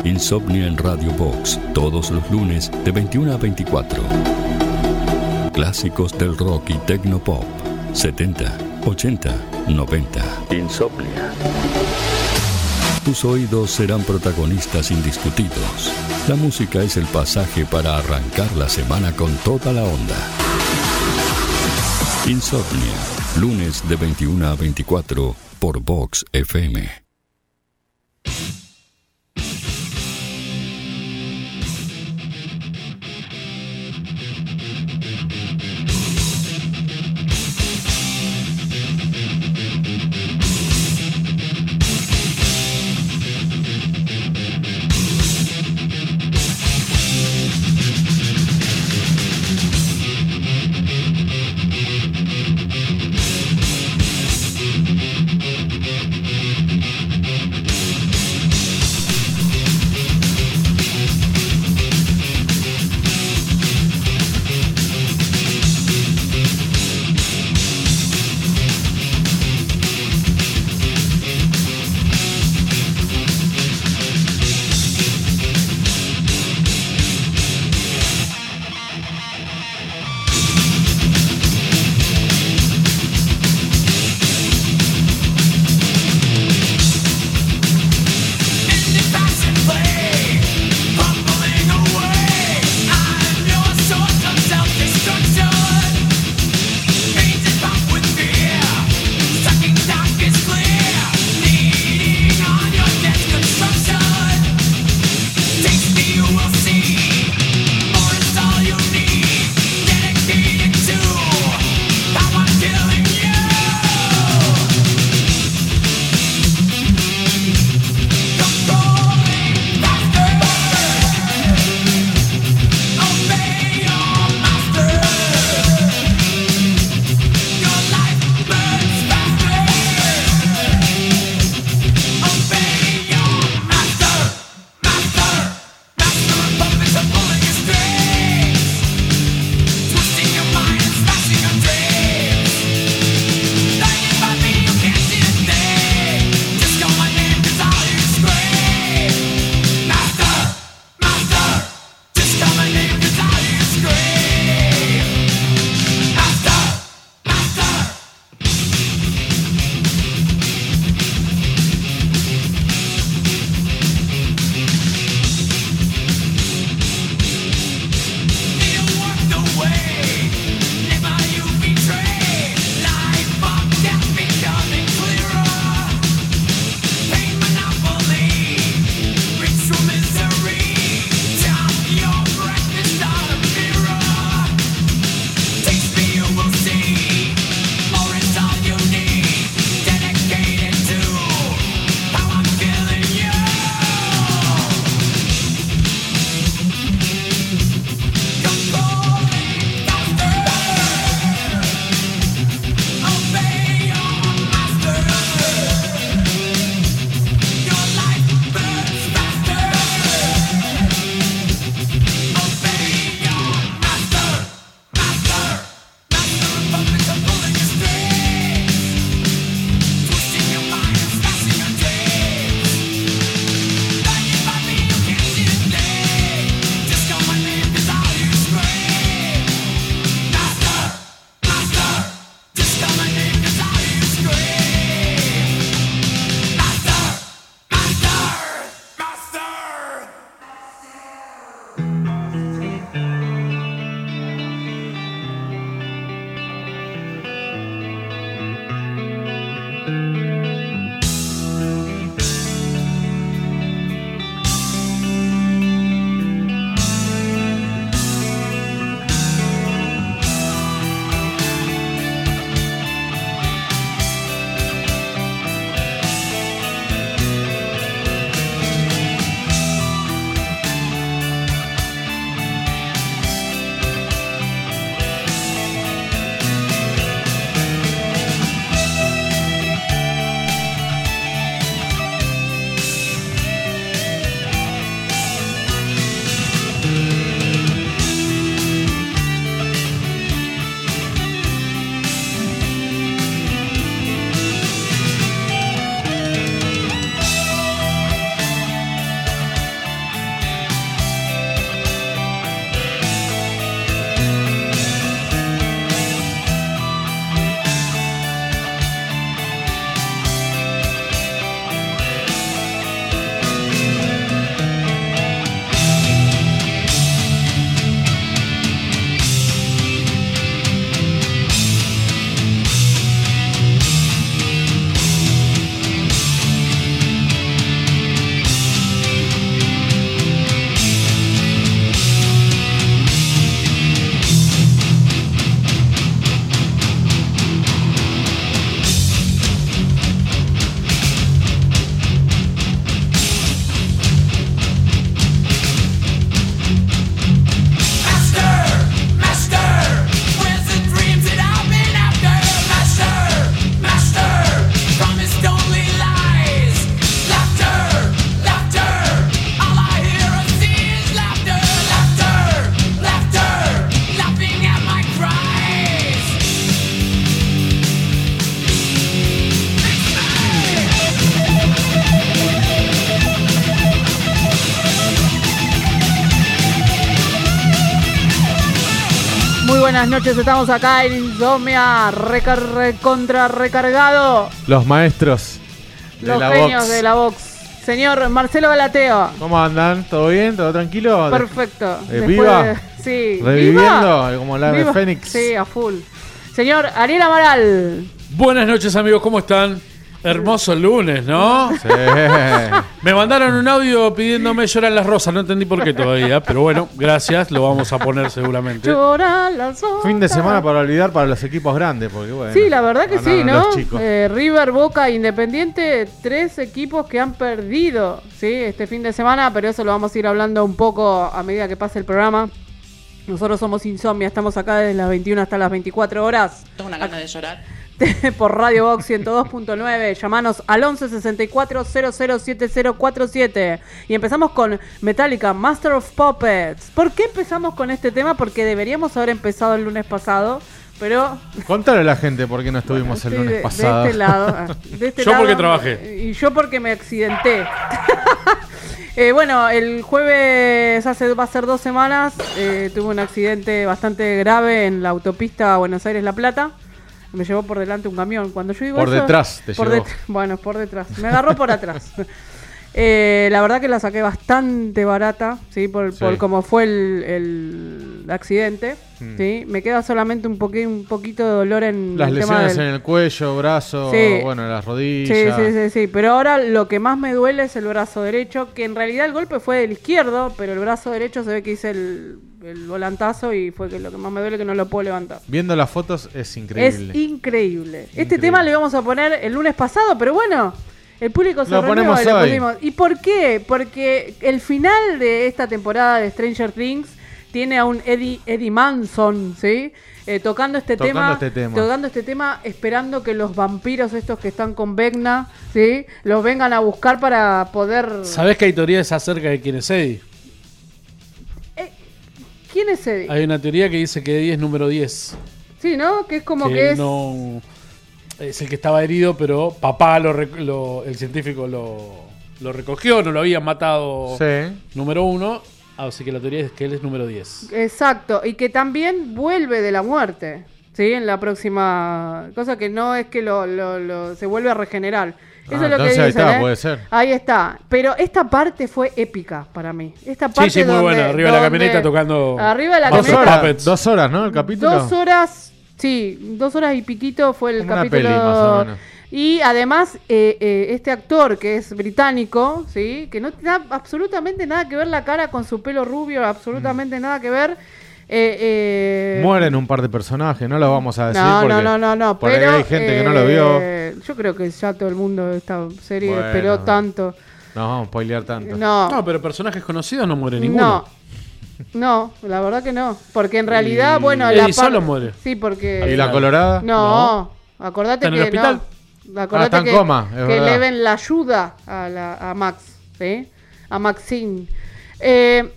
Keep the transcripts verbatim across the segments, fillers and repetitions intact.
Insomnia en Radio Box, todos los lunes de veintiuna a veinticuatro. Clásicos del rock y tecnopop, setenta, ochenta, noventa. Insomnia. Tus oídos serán protagonistas indiscutidos. La música es el pasaje para arrancar la semana con toda la onda. Insomnia, lunes de veintiuna a veinticuatro por Vox F M. buenas noches, estamos acá en Insomnia, recar contra recargado. Los maestros de Los la genios box. de la box. Señor Marcelo Galateo. ¿Cómo andan? ¿Todo bien? ¿Todo tranquilo? Perfecto. Eh, Después ¿Viva? de- sí. ¿Reviviendo? ¿Viva? Como la de ¿Viva? Fénix. Sí, a full. Señor Ariel Amaral. Buenas noches, amigos, ¿cómo están? Hermoso lunes, ¿no? Sí. Me mandaron un audio pidiéndome llorar las rosas, no entendí por qué todavía, pero bueno, gracias, lo vamos a poner seguramente. Llora las rosas. Fin de semana para olvidar para los equipos grandes, porque bueno. Sí, la verdad que sí, ganaron ¿no? los chicos. Eh, River, Boca, Independiente, tres equipos que han perdido, ¿sí? Este fin de semana, pero eso lo vamos a ir hablando un poco a medida que pase el programa. Nosotros somos Insomnia, estamos acá desde las veintiuna hasta las veinticuatro horas. Tengo una gana de llorar. Por Radio Box ciento dos punto nueve. Llamanos al once sesenta y cuatro cero cero siete cero cuatro siete. Y empezamos con Metallica, Master of Puppets. ¿Por qué empezamos con este tema? Porque deberíamos haber empezado el lunes pasado, pero... Contale a la gente por qué no estuvimos Bueno, el lunes de, pasado. De este lado. ah, de este Yo lado, porque trabajé. Y yo porque me accidenté. eh, bueno, el jueves hace va a ser dos semanas. Eh, tuve un accidente bastante grave en la autopista Buenos Aires-La Plata. Me llevó por delante un camión. Cuando yo digo Por eso, detrás te por llevó. det- Bueno, por detrás. Me agarró por atrás. Eh, la verdad que la saqué bastante barata, ¿sí? Por, Sí. por cómo fue el, el accidente, Mm. ¿sí? Me queda solamente un, poqui- un poquito de dolor en Las el tema lesiones del... en el cuello, brazo, Sí. bueno, las Sí, rodillas. sí, sí, sí, pero ahora lo que más me duele es el brazo derecho, que en realidad el golpe fue del izquierdo, pero el brazo derecho se ve que hice el, el volantazo y fue que lo que más me duele es que no lo puedo levantar. Viendo las fotos es increíble. Es increíble. Este Increíble. tema lo íbamos a poner el lunes pasado, pero bueno, el público se Lo reunió ponemos y lo hoy. pusimos. ¿Y por qué? Porque el final de esta temporada de Stranger Things tiene a un Eddie, Eddie Manson, ¿sí? Eh, tocando este Tocando tema, este tema. tocando este tema, esperando que los vampiros estos que están con Vecna, ¿sí? Los vengan a buscar para poder... ¿Sabés que hay teorías acerca de quién es Eddie? Eh, ¿Quién es Eddie? Hay una teoría que dice que Eddie es número diez. Sí, ¿no? Que es como que que es... no es el que estaba herido, pero papá, lo, rec- lo- el científico lo, lo recogió, no lo habían matado Sí. número uno. Así que la teoría es que él es número diez. Exacto, y que también vuelve de la muerte, ¿sí? En la próxima cosa que no es que lo, lo- lo- se vuelve a regenerar. Eso Ah, es lo que entonces ahí dicen, está, ¿eh? puede ser. Ahí está. Pero esta parte fue épica para mí. Esta Sí, parte sí, muy donde- buena. Arriba de la donde- camioneta tocando. Arriba de la Dos camioneta. horas, Puppets. dos horas, ¿no? El capítulo. Dos horas, sí, dos horas y piquito fue el Como una capítulo. peli, más o menos. Y además, eh, eh, este actor que es británico, ¿sí? Que no tiene absolutamente nada que ver la cara con su pelo rubio, absolutamente nada que ver. Eh, eh, Mueren un par de personajes, no lo vamos a decir. no, porque no, no, no, no, por ahí pero hay gente que no lo eh, vio. Yo creo que ya todo el mundo de esta serie Bueno. esperó tanto. No vamos a spoilear tanto. No, No, pero personajes conocidos no muere ninguno. no, no, la verdad que no. Porque en realidad, Y bueno, Eddie la par- solo muere. Sí, porque. ¿Y la colorada? No, acordate ¿Está en que el hospital? no. Acordate Ah, está en que, coma, es que verdad. Eleven la ayuda a, la, a Max, ¿sí? A Maxine. Eh,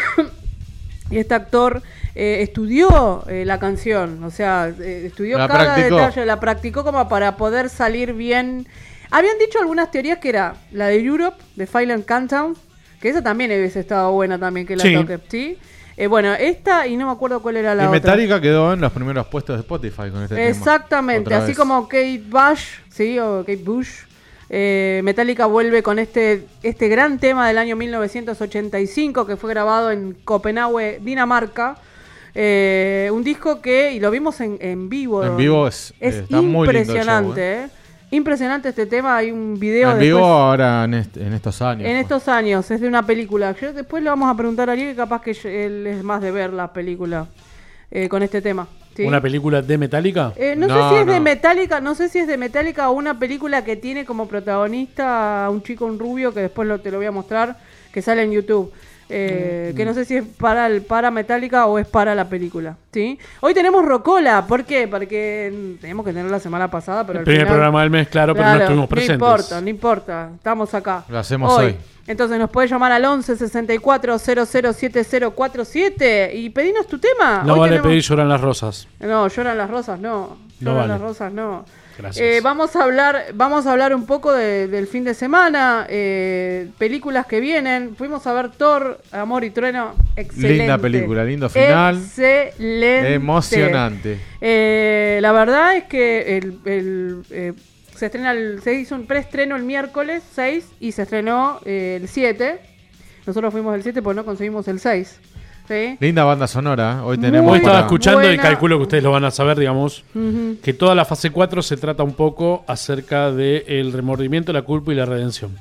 y este actor eh, estudió eh, la canción, o sea, eh, estudió La cada practicó. detalle, la practicó como para poder salir bien. Habían dicho algunas teorías que era la de Europe, de Silent Countdown, que esa también hubiese estado buena también que la Sí. toque, ¿sí? Eh, bueno, esta y no me acuerdo cuál era la Y otra. Metallica quedó en los primeros puestos de Spotify con este tema. Exactamente, Otra así vez. como Kate Bush, sí, o Kate Bush. Eh, Metallica vuelve con este, este gran tema del año mil novecientos ochenta y cinco que fue grabado en Copenhague, Dinamarca. Eh, un disco que, y lo vimos en, en vivo. En vivo es- es está muy lindo el impresionante, show, eh. Impresionante este tema, hay un video En vivo después- ahora en, este- en estos años. en pues. estos años, es de una película. Yo después le vamos a preguntar a Ariel, que capaz que yo- él es más de ver la película eh, con este tema. ¿sí? ¿Una película de Metallica? Eh, no, No, sé si es de no. Metallica, no sé si es de Metallica o una película que tiene como protagonista a un chico, un rubio, que después lo, te lo voy a mostrar, que sale en YouTube. Eh, que no sé si es para el para Metallica o es para la película, ¿sí? Hoy tenemos Rocola, ¿por qué? Porque mm, teníamos que tener la semana pasada, pero El al primer final- programa del mes, claro, pero Claro, no estuvimos presentes. No importa, no importa, estamos acá. Lo hacemos hoy. Entonces nos puedes llamar al once sesenta y cuatro cero cero siete cero cuatro siete y pedinos tu tema. No Hoy vale tenemos- pedir lloran las rosas. No, lloran las rosas, no. No Flor vale. de las Rosas no. Gracias. Eh, vamos a hablar, vamos a hablar un poco de, del fin de semana, eh, películas que vienen. Fuimos a ver Thor, Amor y Trueno, excelente. Linda película, lindo final. Excelente. Emocionante. Eh, la verdad es que el, el, eh, se estrena el, se hizo un preestreno el miércoles seis y se estrenó eh, el siete. Nosotros fuimos el siete porque no conseguimos el seis. ¿Sí? Linda banda sonora. Hoy Muy tenemos. Hoy estaba para- escuchando y buena. calculo que ustedes lo van a saber, digamos, Ujú. que toda la fase cuatro se trata un poco acerca del remordimiento, la culpa y la redención.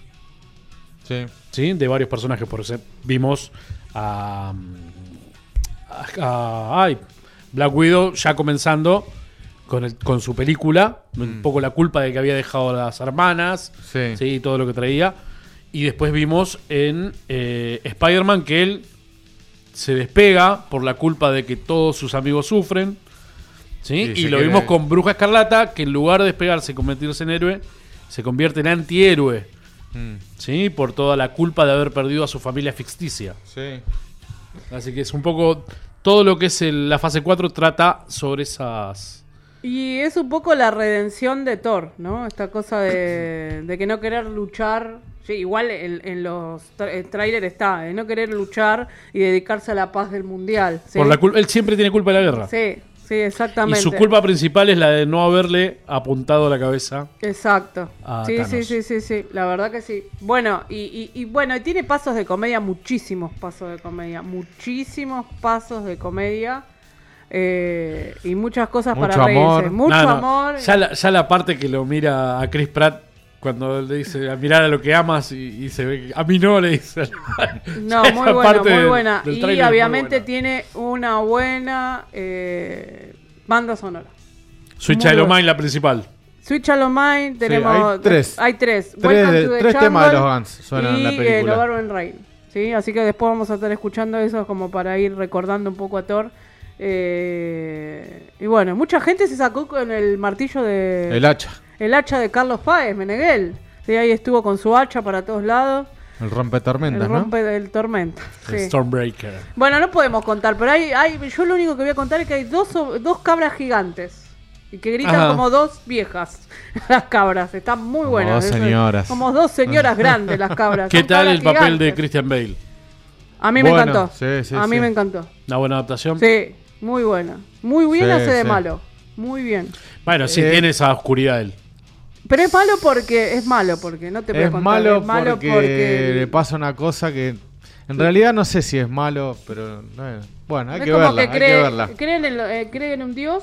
Sí. ¿Sí? De varios personajes. Por eso vimos a, a- a- ay, Black Widow ya comenzando con, el- con su película, un poco la culpa de que había dejado a las hermanas, Sí. ¿sí? Todo lo que traía. Y después vimos en eh, Spider-Man que él se despega por la culpa de que todos sus amigos sufren. ¿Sí? Sí, Y se lo quiere- vimos con Bruja Escarlata, que en lugar de despegarse y convertirse en héroe, se convierte en antihéroe. Mm. ¿Sí? Por toda la culpa de haber perdido a su familia ficticia. Sí. Así que es un poco. Todo lo que es el- la fase cuatro trata sobre esas. Y es un poco la redención de Thor, ¿no? Esta cosa de, de que no querer luchar. Sí, igual en, en los tra- trailers está, de no querer luchar y dedicarse a la paz del mundial. ¿sí? Por la cul- él siempre tiene culpa de la guerra. Sí, sí, Y exactamente. su culpa principal es la de no haberle apuntado la cabeza. Exacto. a Sí, Thanos. sí, sí, sí, sí. La verdad que sí. Bueno, y, y, y bueno, y tiene pasos de comedia, muchísimos pasos de comedia, muchísimos pasos de comedia. eh, y muchas cosas Mucho para reírse. amor. Mucho No, no, amor. Ya la, ya la parte que lo mira a Chris Pratt cuando le dice a mirar a lo que amas y, y se ve que a mí no, le dice. No, Esa muy buena, parte muy del- buena. del Y tráiler es muy obviamente buena. tiene una buena eh, banda sonora. Switch Muy Child of buena. Mine, la principal. Switch Child of Mine, tenemos... hay tres. Hay tres. Tres Welcome de- to the tres temas de Jungle los Guns suenan en la y, película. eh, November Rain. ¿Sí? Así que después vamos a estar escuchando eso como para ir recordando un poco a Thor. Eh, y bueno, mucha gente se sacó con el martillo de... El hacha. el hacha de Carlos Páez, Meneghel. Sí, ahí estuvo con su hacha para todos lados. El rompetormentas, El ¿no? rompe del tormento. El Sí. Stormbreaker. Bueno, no podemos contar, pero hay, hay, yo lo único que voy a contar es que hay dos, o- dos cabras gigantes. Y que gritan Ajá. como dos viejas. Las cabras, están muy Como buenas. dos Eso es- señoras. Como dos señoras grandes las cabras. ¿Qué Son tal cabras el papel de gigantes. Christian Bale? A mí me Bueno, encantó. sí, sí, a mí sí. me encantó. ¿Una buena adaptación? Sí, muy buena. Muy bien Sí, hace de sí. malo. Muy bien. Bueno, sí, Eh, tiene esa oscuridad él. Pero es malo porque es malo porque no te voy a Es contar. malo, es malo porque, porque, le pasa una cosa que en realidad no sé si es malo, pero no es- bueno, hay es que como verla, que hay cree, que verla. cree en, el- eh, cree en un dios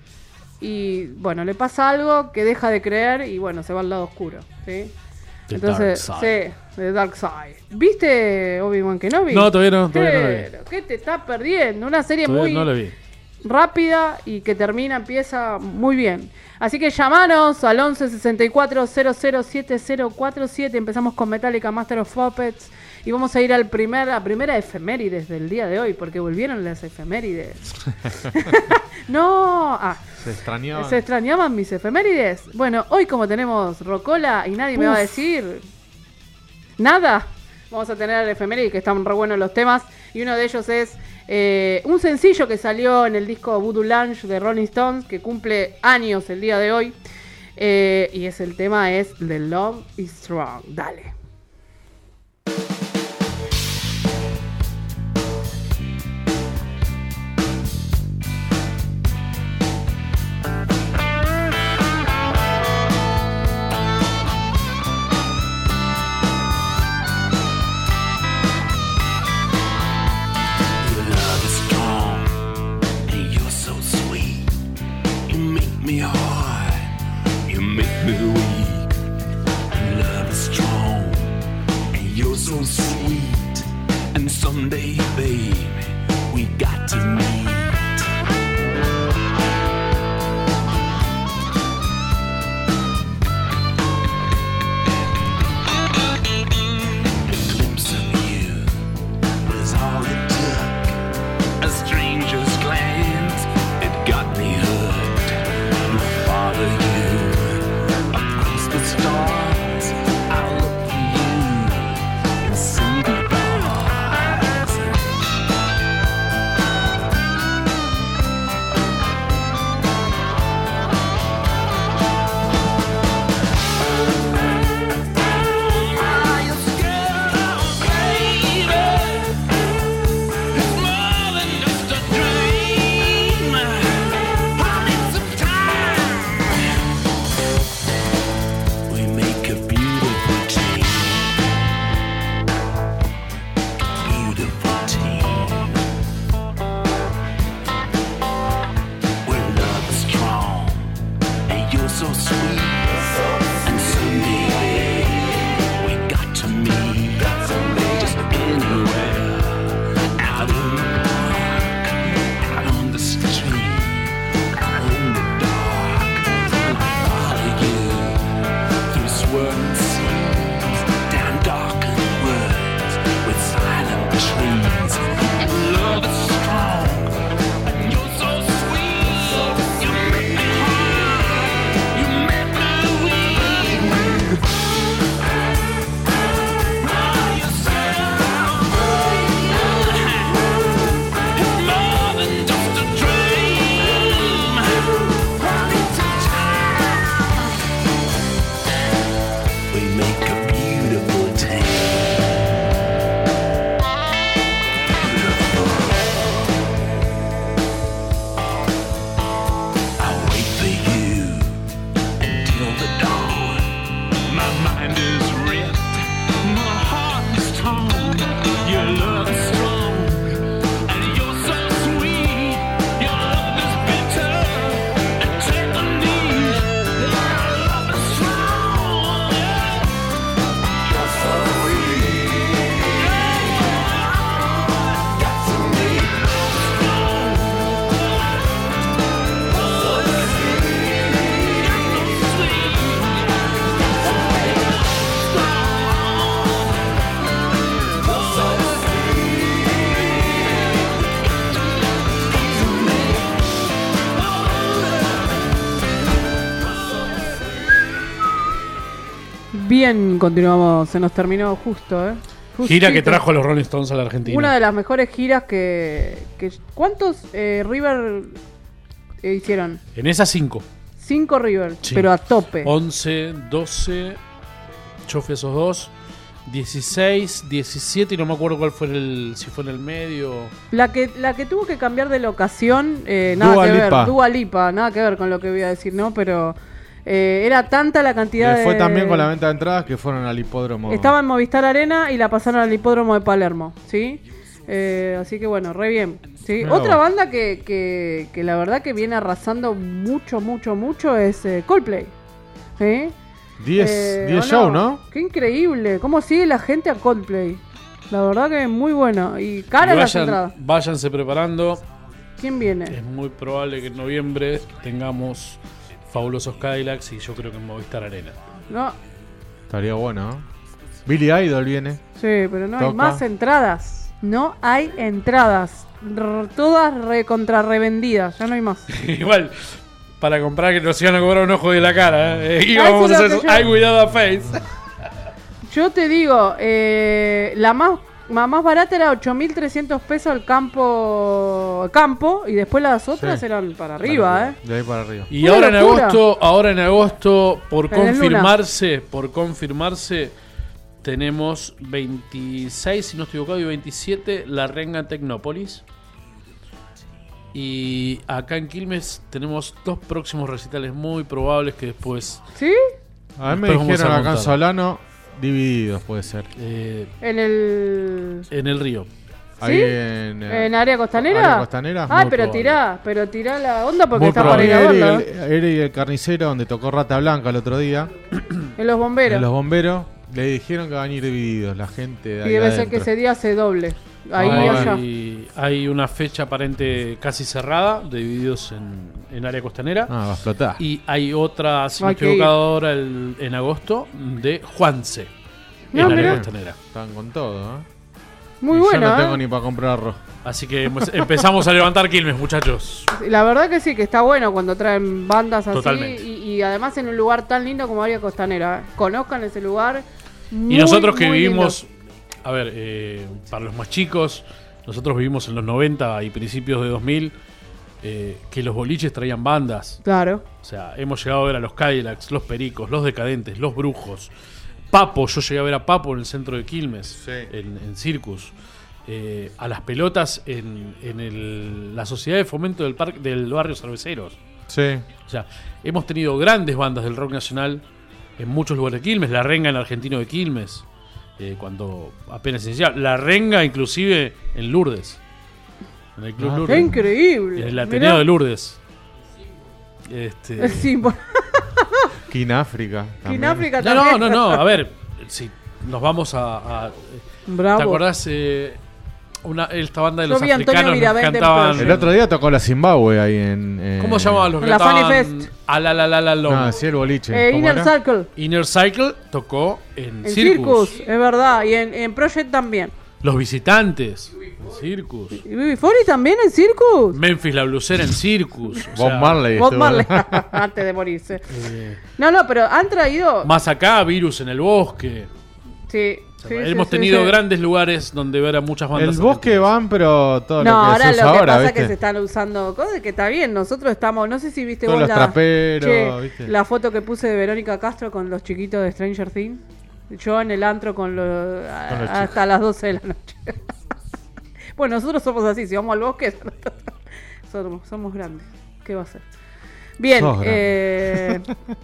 y bueno, le pasa algo que deja de creer y bueno, se va al lado oscuro, ¿sí? The Entonces, Dark Side. sí, The Dark Side. ¿Viste Obi-Wan Kenobi? No, todavía no, todavía no lo vi. Pero, ¿qué te está perdiendo? Una serie Todavía muy no lo vi. rápida y que termina, empieza muy bien. Así que llamanos al once sesenta y cuatro cero cero siete cero cuatro siete. Empezamos con Metallica Master of Puppets y vamos a ir al primer, a primera efemérides del día de hoy porque volvieron las efemérides. no, ah, Se extrañaba. ¿se extrañaban mis efemérides? Bueno, hoy como tenemos Rocola y nadie me va a decir nada, vamos a tener efemérides que están re buenos los temas y uno de ellos es eh, un sencillo que salió en el disco Voodoo Lounge de Rolling Stones que cumple años el día de hoy eh, y es el tema es The Love is Strong. Dale. Your love is strong and you're so sweet. You make me hard, you make me weak. Your love is strong and you're so sweet. And someday, baby, we got to meet. A glimpse of you was all it took. A stranger's glance, it got me hooked. And I'll follow you across the stars. I'll look for you in single bars. Bien, continuamos. Se nos terminó justo, ¿eh? Gira que Justito. trajo a los Rolling Stones a la Argentina. Una de las mejores giras que... que ¿Cuántos eh, River eh, hicieron? En esas cinco. Cinco River, Sí. pero a tope. once, doce, yo fui a esos dos. dieciséis, diecisiete y no me acuerdo cuál fue el... si fue en el medio. La que, la que tuvo que cambiar de locación, eh, nada Dua que Lipa. ver. Dua Lipa, nada que ver con lo que voy a decir, ¿no? Pero eh, era tanta la cantidad Le fue de... también con la venta de entradas que fueron al hipódromo. Estaba en Movistar Arena y la pasaron al hipódromo de Palermo, ¿sí? Eh, así que bueno, re bien. ¿sí? Mirá Otra vos. banda que, que, que la verdad que viene arrasando mucho, mucho, mucho es eh, Coldplay. ¿Sí? diez Eh, diez ¿o show, ¿no? Qué increíble. ¿Cómo sigue la gente a Coldplay? La verdad que es muy bueno. Y cara Y las vayan- entradas. váyanse preparando. ¿Quién viene? Es muy probable que en noviembre tengamos Fabulosos Cadillacs y yo creo que en Movistar Arena. No, Estaría bueno, ¿no? Billy Idol viene. sí, pero no hay Toca. más entradas. No hay entradas. R- todas re contra revendidas. Ya no hay más. Igual, para comprar que nos iban a cobrar un ojo de la cara, ¿eh? Y Ah, íbamos a eso es hacer lo que yo- ay cuidado a face. Yo te digo, eh, la más, la más barata era ocho mil trescientos pesos el campo, campo y después las otras Sí. eran para arriba, ¿eh? De ahí para arriba. Y Una ahora en locura. agosto, ahora en agosto, por En el Luna. confirmarse, por confirmarse, tenemos veintiséis, si no estoy equivocado, y veintisiete, La Renga en Tecnópolis. Y acá en Quilmes tenemos dos próximos recitales muy probables que después ¿Sí? A mí me Después vamos dijeron a acá en montar. Solano, divididos puede ser. eh, En el... en el río. Ahí ¿Sí? en, eh, ¿En área costanera? área costanera. Ay, Muy pero probable. tirá, pero tirá la onda porque Muy está para ir a Eric, verlo. el, Eric y el carnicero, donde tocó Rata Blanca el otro día. En los bomberos. En los bomberos le dijeron que van a ir divididos, la gente de Y ahí debe ser adentro. que ese día se doble. Ahí Ah, y bueno. allá. hay, hay una fecha aparente casi cerrada, divididos en, en área costanera. Ah, va a explotar. Y hay otra, si no Hay estoy que ir. equivocado ahora, el- en agosto, de Juanse. No, en área mirá. costanera. Están con todo, ¿eh? Muy Y bueno, yo no ¿eh? tengo ni para comprar arroz. Así que hemos- empezamos a levantar Quilmes, muchachos. La verdad que sí, que está bueno cuando traen bandas así. Totalmente. Y, y además en un lugar tan lindo como área costanera. ¿eh? Conozcan ese lugar. Muy, Y nosotros que muy vivimos, lindo. a ver, eh, para los más chicos, nosotros vivimos en los noventa y principios de dos mil, eh, que los boliches traían bandas. Claro. O sea, hemos llegado a ver a los Cadillacs, los Pericos, los Decadentes, los Brujos. Papo, yo llegué a ver a Papo en el centro de Quilmes, Sí. en, en Circus. Eh, a las pelotas en, en el- la Sociedad de Fomento del, parque, del Barrio Cerveceros. Sí. O sea, hemos tenido grandes bandas del rock nacional en muchos lugares de Quilmes. La Renga en Argentino de Quilmes, eh, cuando apenas se iniciaba. La Renga inclusive en Lourdes, en el Club Ah, Qué Lourdes, increíble. en el Ateneo Mirá. de Lourdes. Este, Sí, por- Quináfrica. en también. África no, no, también. no, no, a ver, si nos vamos a... a- Bravo. ¿Te acordás? Eh, una, esta banda de Yo los vi a Antonio africanos que Miravent en cantaban... Project. El otro día tocó la Zimbabue ahí en. eh, ¿Cómo se llamaban los que En la Funny cantaban? Fest. A la la la la long? No, sí, el boliche. Eh, ¿Cómo Inner era? Circle. Inner Cycle tocó en, En Circus. Circus. es verdad. Y en, en Project también. Los Visitantes en Circus. ¿Y B B cuarenta también en Circus? Memphis la blusera en Circus. O Bob sea, Marley. Bob estuvo- Marley. Antes de morirse. eh, No, no, pero han traído. más acá, Virus en el Bosque. Sí. O sea, sí, hemos sí, tenido sí, sí. grandes lugares donde ver a muchas bandas. El bosque argentinas. van, pero todo No, lo que ahora se lo usa que ahora, pasa es ¿viste? que se están usando cosas que está bien. Nosotros estamos, no sé si viste Todos vos los la, traperos, Che, ¿viste? la foto que puse de Verónica Castro con los chiquitos de Stranger Things. Yo en el antro con los, Con los hasta las doce de la noche. Bueno, nosotros somos así, si vamos al bosque, somos, somos grandes. ¿Qué va a ser? Bien, Sos grande. eh,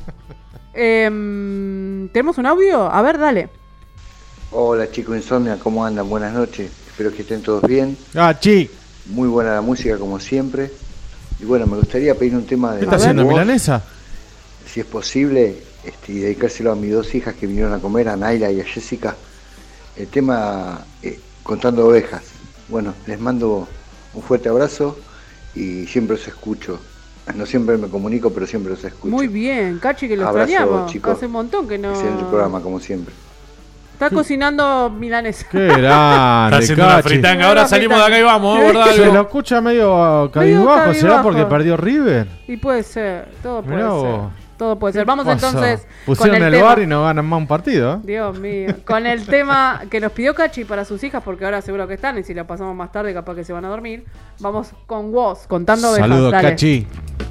em, ¿tenemos un audio? A ver, dale. Hola chicos Insomnia, ¿cómo andan? Buenas noches, espero que estén todos bien. Ah, chi. Muy buena la música como siempre. Y bueno, me gustaría pedir un tema de ¿Qué está A haciendo ver. milanesa? si es posible, este, y dedicárselo a mis dos hijas que vinieron a comer, a Naila y a Jessica. El tema eh, Contando Ovejas. Bueno, les mando un fuerte abrazo y siempre os escucho. No siempre me comunico, pero siempre os escucho. Muy bien, Cachi, que lo Abrazo, extrañamos. chicos. Hace un montón que no. Excelente programa, como siempre. Está cocinando milanesa. Qué Está grande, haciendo una Cachi. fritanga. Ahora Una salimos de acá y fritanga. vamos, ¿verdad? Se Algo? lo escucha medio cabizbajo, ¿será cabizbajo. porque perdió River? Y puede ser, todo puede Mirá ser. vos. Todo puede ser. Vamos Pasó. entonces Pusieron con el, el tema. bar y no ganan más un partido. ¿eh? Dios mío. Con el tema que nos pidió Cachi para sus hijas, porque ahora seguro que están, y si la pasamos más tarde capaz que se van a dormir. Vamos con Woz, contando ovejas. Saludos, Dale. Cachi.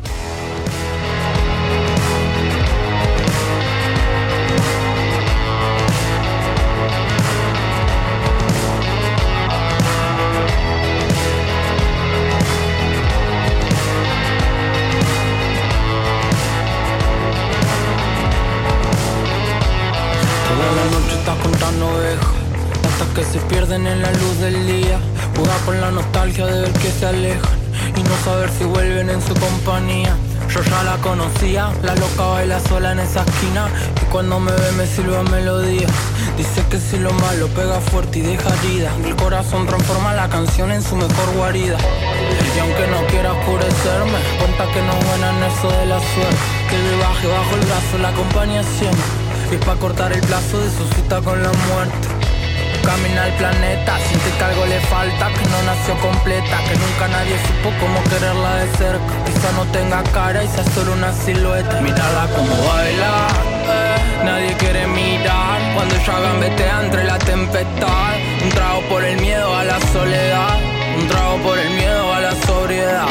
Toda la noche estás contando ovejas hasta que se pierden en la luz del día. Juega con la nostalgia de ver que se alejan y no saber si vuelven en su compañía. Yo ya la conocía, la loca baila sola en esa esquina y cuando me ve me silba melodía. Dice que si lo malo pega fuerte y deja herida, el corazón transforma la canción en su mejor guarida. Y aunque no quiera oscurecerme, cuenta que no es buena en eso de la suerte, que el baje bajo el brazo la acompaña siempre. Y pa' cortar el plazo de su cita con la muerte. Camina el planeta, siente que algo le falta, que no nació completa, que nunca nadie supo cómo quererla de cerca. Quizá no tenga cara y sea solo una silueta. Mírala como baila, eh. Nadie quiere mirar cuando ella gambetea entre la tempestad. Un trago por el miedo a la soledad, un trago por el miedo a la sobriedad,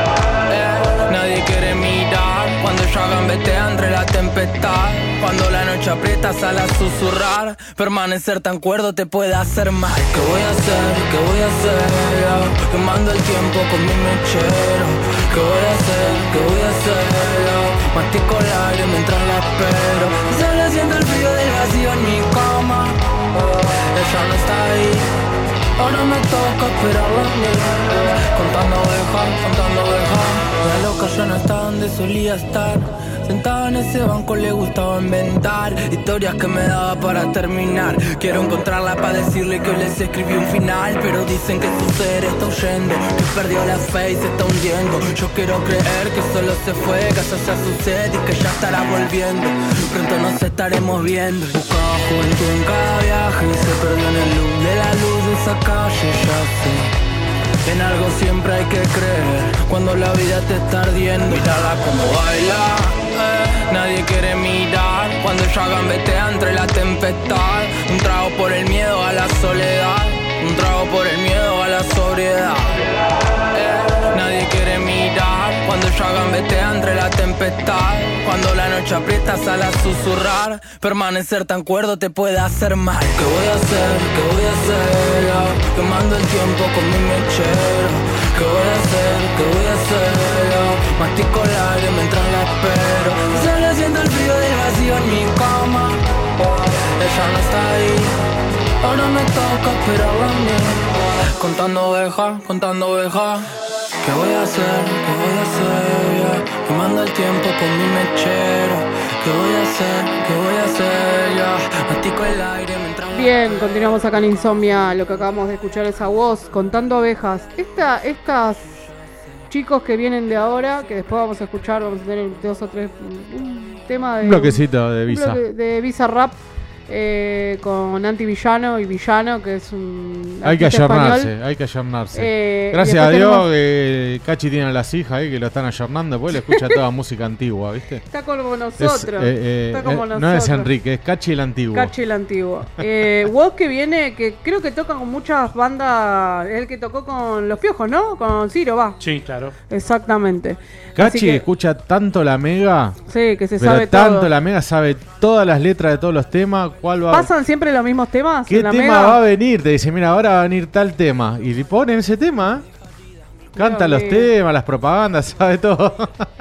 eh. Nadie quiere mirar cuando ella gambetea entre la tempestad. Cuando la noche aprieta sale a susurrar. Permanecer tan cuerdo te puede hacer mal. ¿Qué voy a hacer? ¿Qué voy a hacer? Yo, quemando el tiempo con mi mechero. ¿Qué voy a hacer? ¿Qué voy a hacer? Yo, mastico el aire mientras la espero. Solo siento el frío del vacío en mi cama. Ella no está ahí, ahora me toca esperarla a mí. Contando ovejas, contando ovejas. La loca ya no está donde solía estar. Sentada en ese banco le gustaba inventar historias que me daba para terminar. Quiero encontrarla para decirle que hoy les escribí un final, pero dicen que su ser está huyendo, que perdió la fe y se está hundiendo. Yo quiero creer que solo se fue, que eso ya sucede y que ya estará volviendo. Pronto nos estaremos viendo. Buscaba juventud en cada viaje y se perdió en el luz de la luz de esa calle, ya sé. En algo siempre hay que creer cuando la vida te está ardiendo. Mírala como baila, eh. Nadie quiere mirar cuando ella gambetea entre la tempestad. Un trago por el miedo a la soledad, un trago por el miedo a la sobriedad, eh. Nadie quiere mirar cuando ella gambetea entre la tempestad. Cuando la noche aprieta sale a susurrar. Permanecer tan cuerdo te puede hacer mal. ¿Qué voy a hacer? ¿Qué voy a hacer? Yo, quemando el tiempo con mi mechero. ¿Qué voy a hacer? ¿Qué voy a hacer? Yo, mastico el aire mientras la espero. Solo siento el frío del vacío en mi cama. Ella no está ahí, ahora me toca esperarla a mí. Contando ovejas, contando ovejas. ¿Qué voy a hacer? ¿Qué voy a hacer? Ya, quemando el tiempo con mi mechero. ¿Qué voy a hacer? ¿Qué voy a hacer? Ya, mastico el aire mientras... Bien, continuamos acá en Insomnia. Lo que acabamos de escuchar es a Woz, contando ovejas. Esta, estas chicos que vienen de ahora, que después vamos a escuchar, vamos a tener dos o tres, un tema de... Un bloquecito de un Visa. bloque de Visa Rap. Eh, con Antivillano y Villano, que es un Hay que artista ayornarse, español. hay que ayornarse. Eh, y Gracias después a Dios tenemos- que Cachi tiene a las hijas ahí que lo están ayornando, pues le escucha toda música antigua, ¿viste? Está como Es, nosotros. eh, eh, está como eh, nosotros. no es Enrique, es Cachi el antiguo. Cachi el antiguo. Eh, Woz que viene, que creo que toca con muchas bandas. Es el que tocó con Los Piojos, ¿no? Con Ciro, va. Sí, claro. Exactamente. Cachi Así que- escucha tanto la Mega, Sí, que se pero sabe tanto todo. la Mega, sabe todas las letras de todos los temas. ¿Cuál va? ¿Pasan siempre los mismos temas? ¿Qué en la tema Mega? va a venir? Te dice, mira, ahora va a venir tal tema. Y le ponen ese tema. Canta Dios los mío. temas, las propagandas, sabe todo.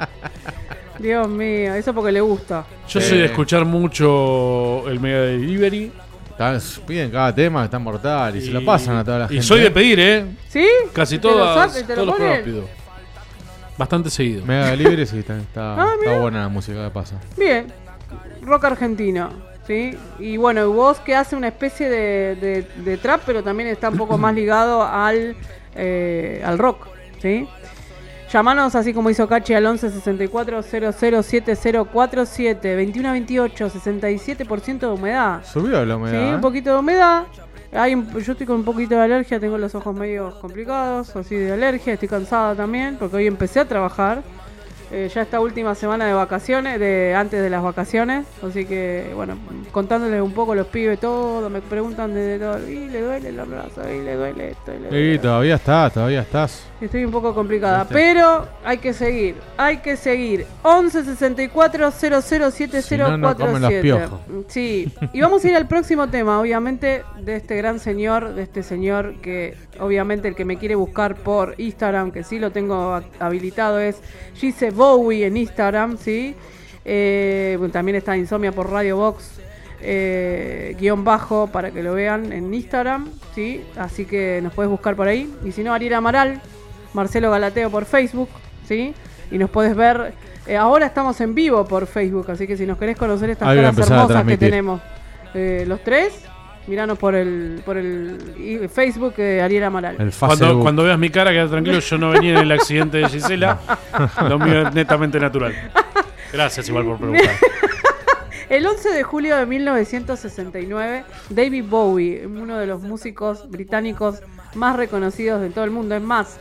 Dios mío, eso porque le gusta. Yo Sí. soy de escuchar mucho el Mega Delivery. Están- piden cada tema, está mortal. Y, se lo pasan a toda la y gente. soy de pedir, ¿eh? ¿Sí? Casi ¿Te lo todas, sabe- te lo todos los ponen? programas pido. Bastante seguido. Mega Libre, sí, está, está, Ah, está mira. buena la música que pasa. Bien, rock argentino, ¿sí? Y bueno, y Woz que hace una especie de, de- de trap, pero también está un poco más ligado al, eh, al rock, ¿sí? Llamanos así como hizo Cachi al once sesenta y cuatro cero cero siete cero cuatro siete, veintiuno veintiocho, sesenta y siete por ciento de humedad. Subió la Sí, humedad. un ¿eh? poquito de humedad. Hay un- yo estoy con un poquito de alergia, tengo los ojos medio complicados, así de alergia, estoy cansada también, porque hoy empecé a trabajar. eh, ya esta última semana de vacaciones, de antes de las vacaciones. Así que, bueno, contándoles un poco los pibes, todo, me preguntan de todo. Y le duele el brazo, y le duele esto, y le duele. Sí, todavía estás, todavía estás. Estoy un poco complicada, ¿Viste? pero hay que seguir, hay que seguir. once sesenta y cuatro cero cero siete cero Si no, no cuatro comen los siete. piojos. Sí, y vamos a ir al próximo tema, obviamente, de este gran señor, de este señor que, obviamente, el que me quiere buscar por Instagram, que sí lo tengo habilitado, es Gise Bowie en Instagram, ¿sí? Eh, bueno, también está Insomnia por Radio Box. Eh, guión bajo para que lo vean en Instagram, ¿sí? Así que nos puedes buscar por ahí. Y si no, Ariel Amaral, Marcelo Galateo por Facebook, ¿sí? Y nos puedes ver. Eh, ahora estamos en vivo por Facebook, así que si nos querés conocer estas Ahí voy a caras empezar a hermosas que transmitir. tenemos eh, los tres, miranos por el por el y- Facebook de Ariel Amaral. El Cuando, Facebook. cuando veas mi cara, queda tranquilo, yo no venía en el accidente de Gisela. Lo mío es netamente natural. Gracias igual por preguntar. El once de julio de mil novecientos sesenta y nueve, David Bowie, uno de los músicos británicos más reconocidos de todo el mundo. Es más,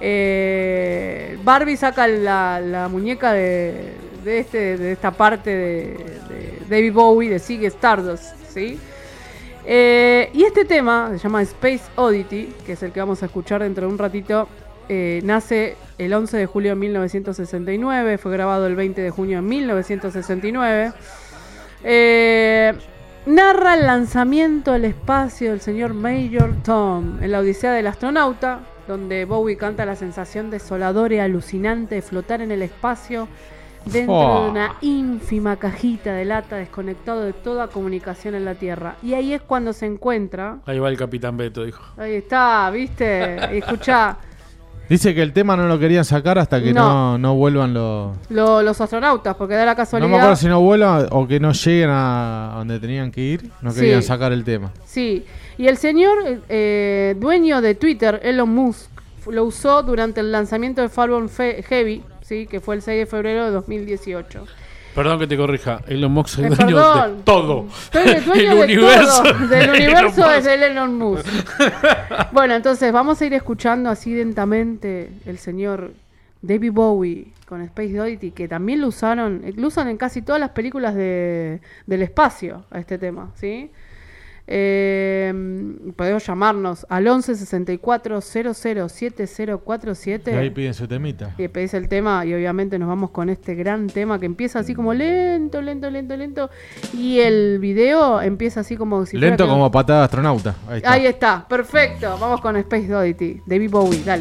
eh, Barbie saca la, la muñeca de, de, este, de esta parte de, de David Bowie, de Ziggy Stardust, ¿sí? Eh, y este tema se llama Space Oddity, que es el que vamos a escuchar dentro de un ratito. Eh, nace el once de julio de mil novecientos sesenta y nueve, fue grabado el veinte de junio de mil novecientos sesenta y nueve. Eh, narra el lanzamiento al espacio del señor Major Tom en la Odisea del astronauta, donde Bowie canta la sensación desoladora y alucinante de flotar en el espacio dentro Oh. de una ínfima cajita de lata, desconectado de toda comunicación en la Tierra. Y ahí es cuando se encuentra. Ahí va el Capitán Beto, dijo. Ahí está, ¿viste? Escuchá. Dice que el tema no lo querían sacar hasta que No. no, no vuelvan los... Lo- los astronautas, porque da la No casualidad. me acuerdo si no vuelan o que no lleguen a donde tenían que ir. No Sí. querían sacar el tema. Sí, y el señor eh, dueño de Twitter, Elon Musk, lo usó durante el lanzamiento de Falcon Fe- Heavy, sí, que fue el seis de febrero de dos mil dieciocho. Perdón que te corrija. Elon Musk es Eh, dueño perdón. de todo. Estoy de dueño El de universo todo. Del de universo Elon es de Elon Musk. Bueno, entonces vamos a ir escuchando así lentamente el señor David Bowie con Space Oddity, que también lo usaron, eh, lo usan en casi todas las películas de, del espacio a este tema, ¿sí? Eh, podemos llamarnos al once sesenta y cuatro cero cero siete cero cuatro siete. Y ahí piden su temita. Y pedís el tema y obviamente nos vamos con este gran tema que empieza así como lento, lento, lento, lento. Y el video empieza así como si fuera Lento que- como patada de astronauta. Ahí está. Ahí está, perfecto. Vamos con Space Oddity, David Bowie, dale.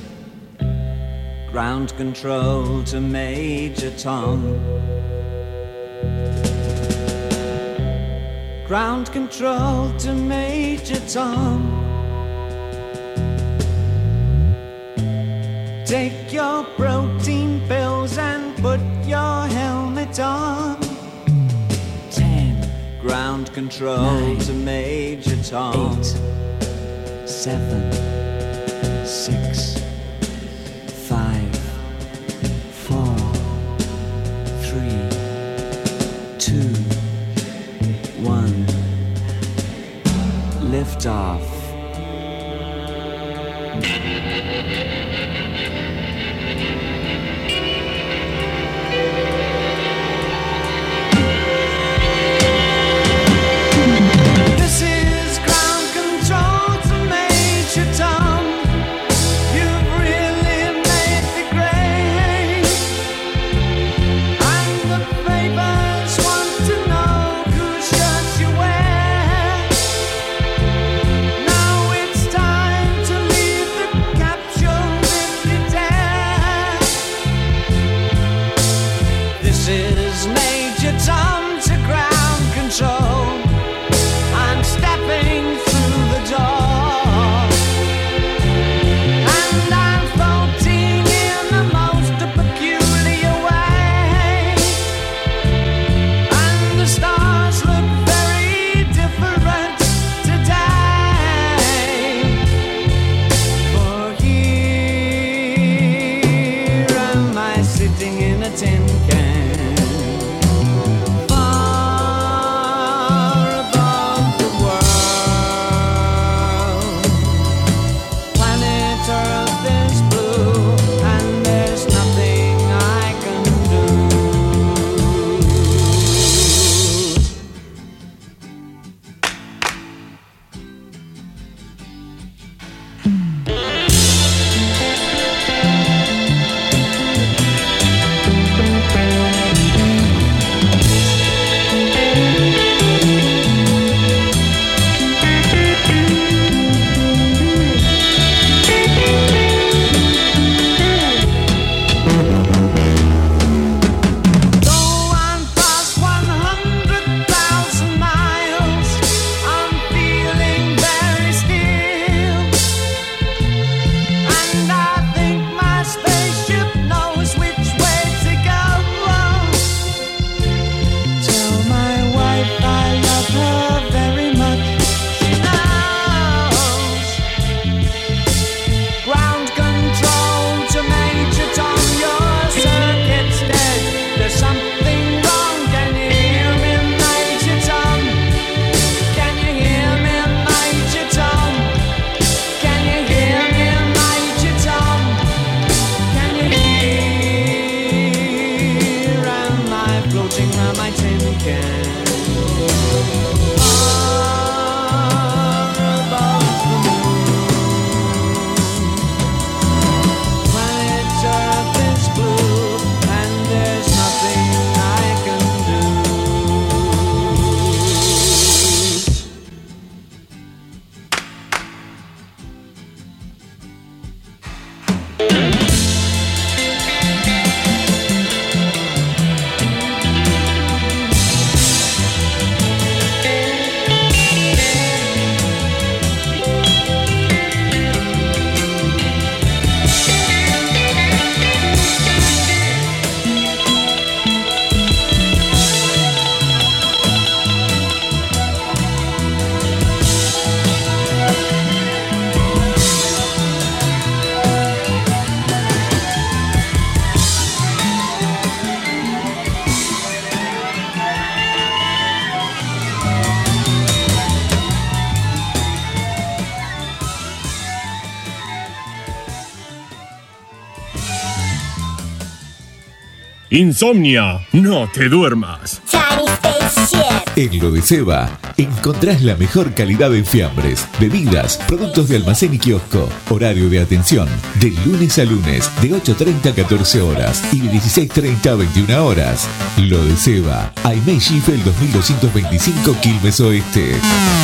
Ground control to Major Tom. Ground control to Major Tom. Take your protein pills and put your helmet on. Ten. Ground control Nine, to Major Tom. Eight, seven, six, five, four, three, two, one. Lift off. This is ground control to Major Tom. You've really made the grade, and the papers want to know whose shirt you wear. Now it's time to leave the capsule in the air. Insomnia, no te duermas. En Lo de Seba encontrás la mejor calidad en fiambres, bebidas, productos de almacén y kiosco. Horario de atención de lunes a lunes de ocho treinta a catorce horas y de dieciséis treinta a veintiuna horas. Lo de Seba, Aimee Schiffel dos mil doscientos veinticinco, Quilmes Oeste.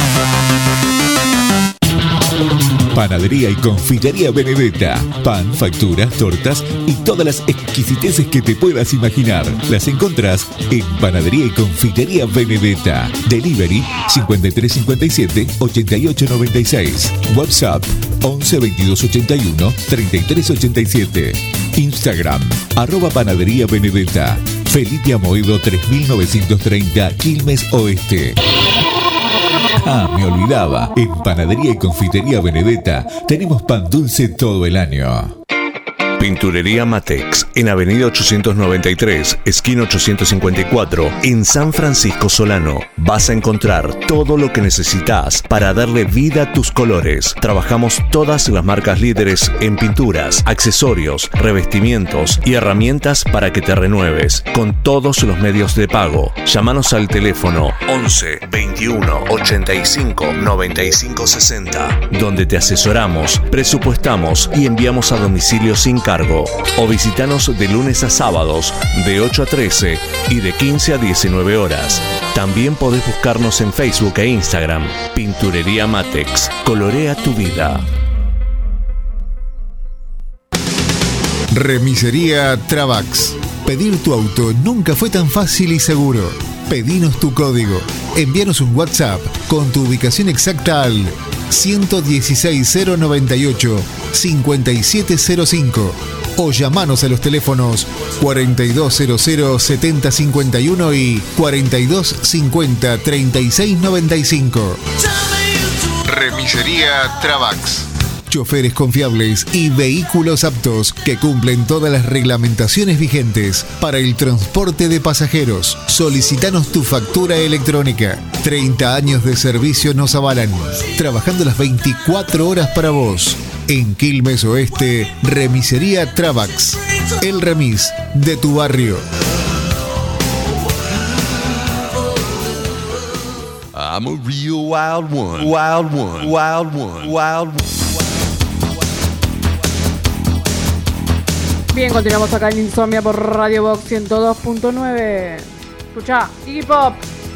Panadería y confitería Benedetta. Pan, facturas, tortas y todas las exquisiteces que te puedas imaginar. Las encontrás en Panadería y confitería Benedetta. Delivery cincuenta y tres cincuenta y siete, ochenta y ocho noventa y seis. WhatsApp once veintidós ochenta y uno, treinta y tres ochenta y siete. Instagram arroba Panadería Benedetta. Felipe Amoedo tres mil novecientos treinta, Quilmes Oeste. Ah, me olvidaba. En Panadería y Confitería Benedetta tenemos pan dulce todo el año. Pinturería Matex, en Avenida ochocientos noventa y tres, esquina ochocientos cincuenta y cuatro, en San Francisco Solano. Vas a encontrar todo lo que necesitas para darle vida a tus colores. Trabajamos todas las marcas líderes en pinturas, accesorios, revestimientos y herramientas para que te renueves, con todos los medios de pago. Llámanos al teléfono once veintiuno ochenta y cinco noventa y cinco sesenta, donde te asesoramos, presupuestamos y enviamos a domicilio sin cargo. O visitanos de lunes a sábados de ocho a trece y de quince a diecinueve horas. También podés buscarnos en Facebook e Instagram. Pinturería Matex. Colorea tu vida. Remisería Travax. Pedir tu auto nunca fue tan fácil y seguro. Pedinos tu código. Envíanos un WhatsApp con tu ubicación exacta al ciento dieciséis cero noventa y ocho cincuenta y siete cero cinco o llamanos a los teléfonos cuarenta y dos cero cero setenta cincuenta y uno y cuarenta y dos cincuenta treinta y seis noventa y cinco. Remisería Travax. Choferes confiables y vehículos aptos que cumplen todas las reglamentaciones vigentes para el transporte de pasajeros. Solicitanos tu factura electrónica. treinta años de servicio nos avalan. Trabajando las veinticuatro horas para vos. En Quilmes Oeste, Remisería Travax. El remis de tu barrio. I'm a real wild one. Wild one. Wild one. Wild one. Bien, continuamos acá en Insomnia por Radio Box ciento dos punto nueve. Escuchá, Iggy Pop.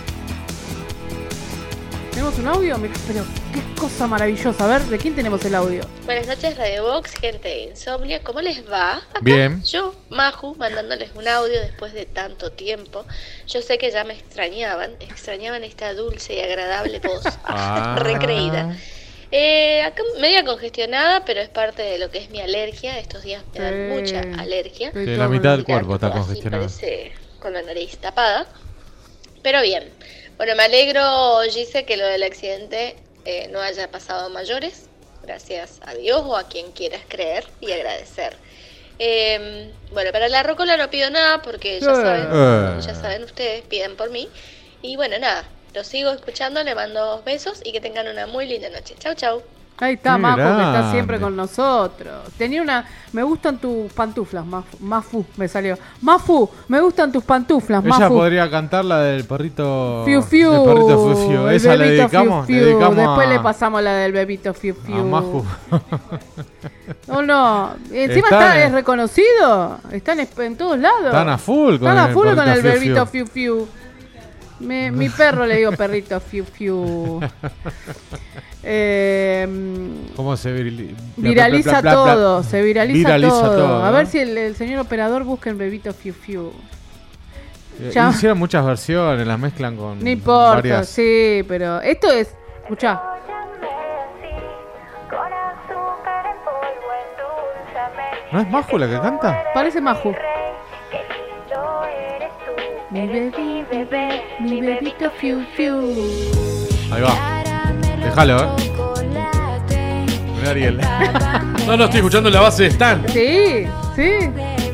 ¿Tenemos un audio? Mirá, pero qué cosa maravillosa. A ver, ¿de quién tenemos el audio? Buenas noches, Radio Box, gente de Insomnia. ¿Cómo les va? Acá Bien. Yo, Maju, mandándoles un audio después de tanto tiempo. Yo sé que ya me extrañaban. Extrañaban esta dulce y agradable voz. Ah. Recreída. Eh, acá media congestionada, pero es parte de lo que es mi alergia. Estos días me dan Sí. mucha alergia. Sí, la mitad del Mirá, cuerpo está así congestionado. parece con la nariz tapada. Pero bien. Bueno, me alegro, Gise, que lo del accidente eh, no haya pasado a mayores. Gracias a Dios o a quien quieras creer y agradecer. Eh, bueno, para la Rocola no pido nada porque ya saben, Eh. ya saben ustedes, piden por mí. Y bueno, nada. Los sigo escuchando, le mando besos y que tengan una muy linda noche. Chau, chau. Ahí está, Qué Majo, que está grande. siempre con nosotros. Tenía una... Me gustan tus pantuflas, Mafu. Mafu, me salió. Mafu, me gustan tus pantuflas, Ella Mafu. podría cantar la del perrito. Fiu Fiu. Del perrito Fiu Fiu. El Esa le bebito dedicamos. Fiu Le Fiu. dedicamos Después a, le pasamos la del bebito Fiu Fiu. a Maju. No, no. Encima Están está, en- es reconocido. Están en, en todos lados. Están a full con Están a el full con perrito el Fiu bebito Fiu. Fiu Fiu. Me- mi perro le digo perrito Fiu Fiu. Eh, ¿Cómo se virili- viraliza bla, bla, bla, bla, bla? todo, se viraliza, Viraliza todo. todo, A ¿no? ver si el, el señor operador busca el bebito Fiu Fiu. Eh, Ya. Hicieron muchas versiones, las mezclan con. No importa, varias- sí, pero esto es, escuchá. ¿No es Maju la que canta? Parece Maju. Mi bebé, bebé, mi bebito Fiu Fiu. Ahí va. Déjalo, eh. Mirá, Ariel. No, no, estoy escuchando la base de Stan. Sí, sí.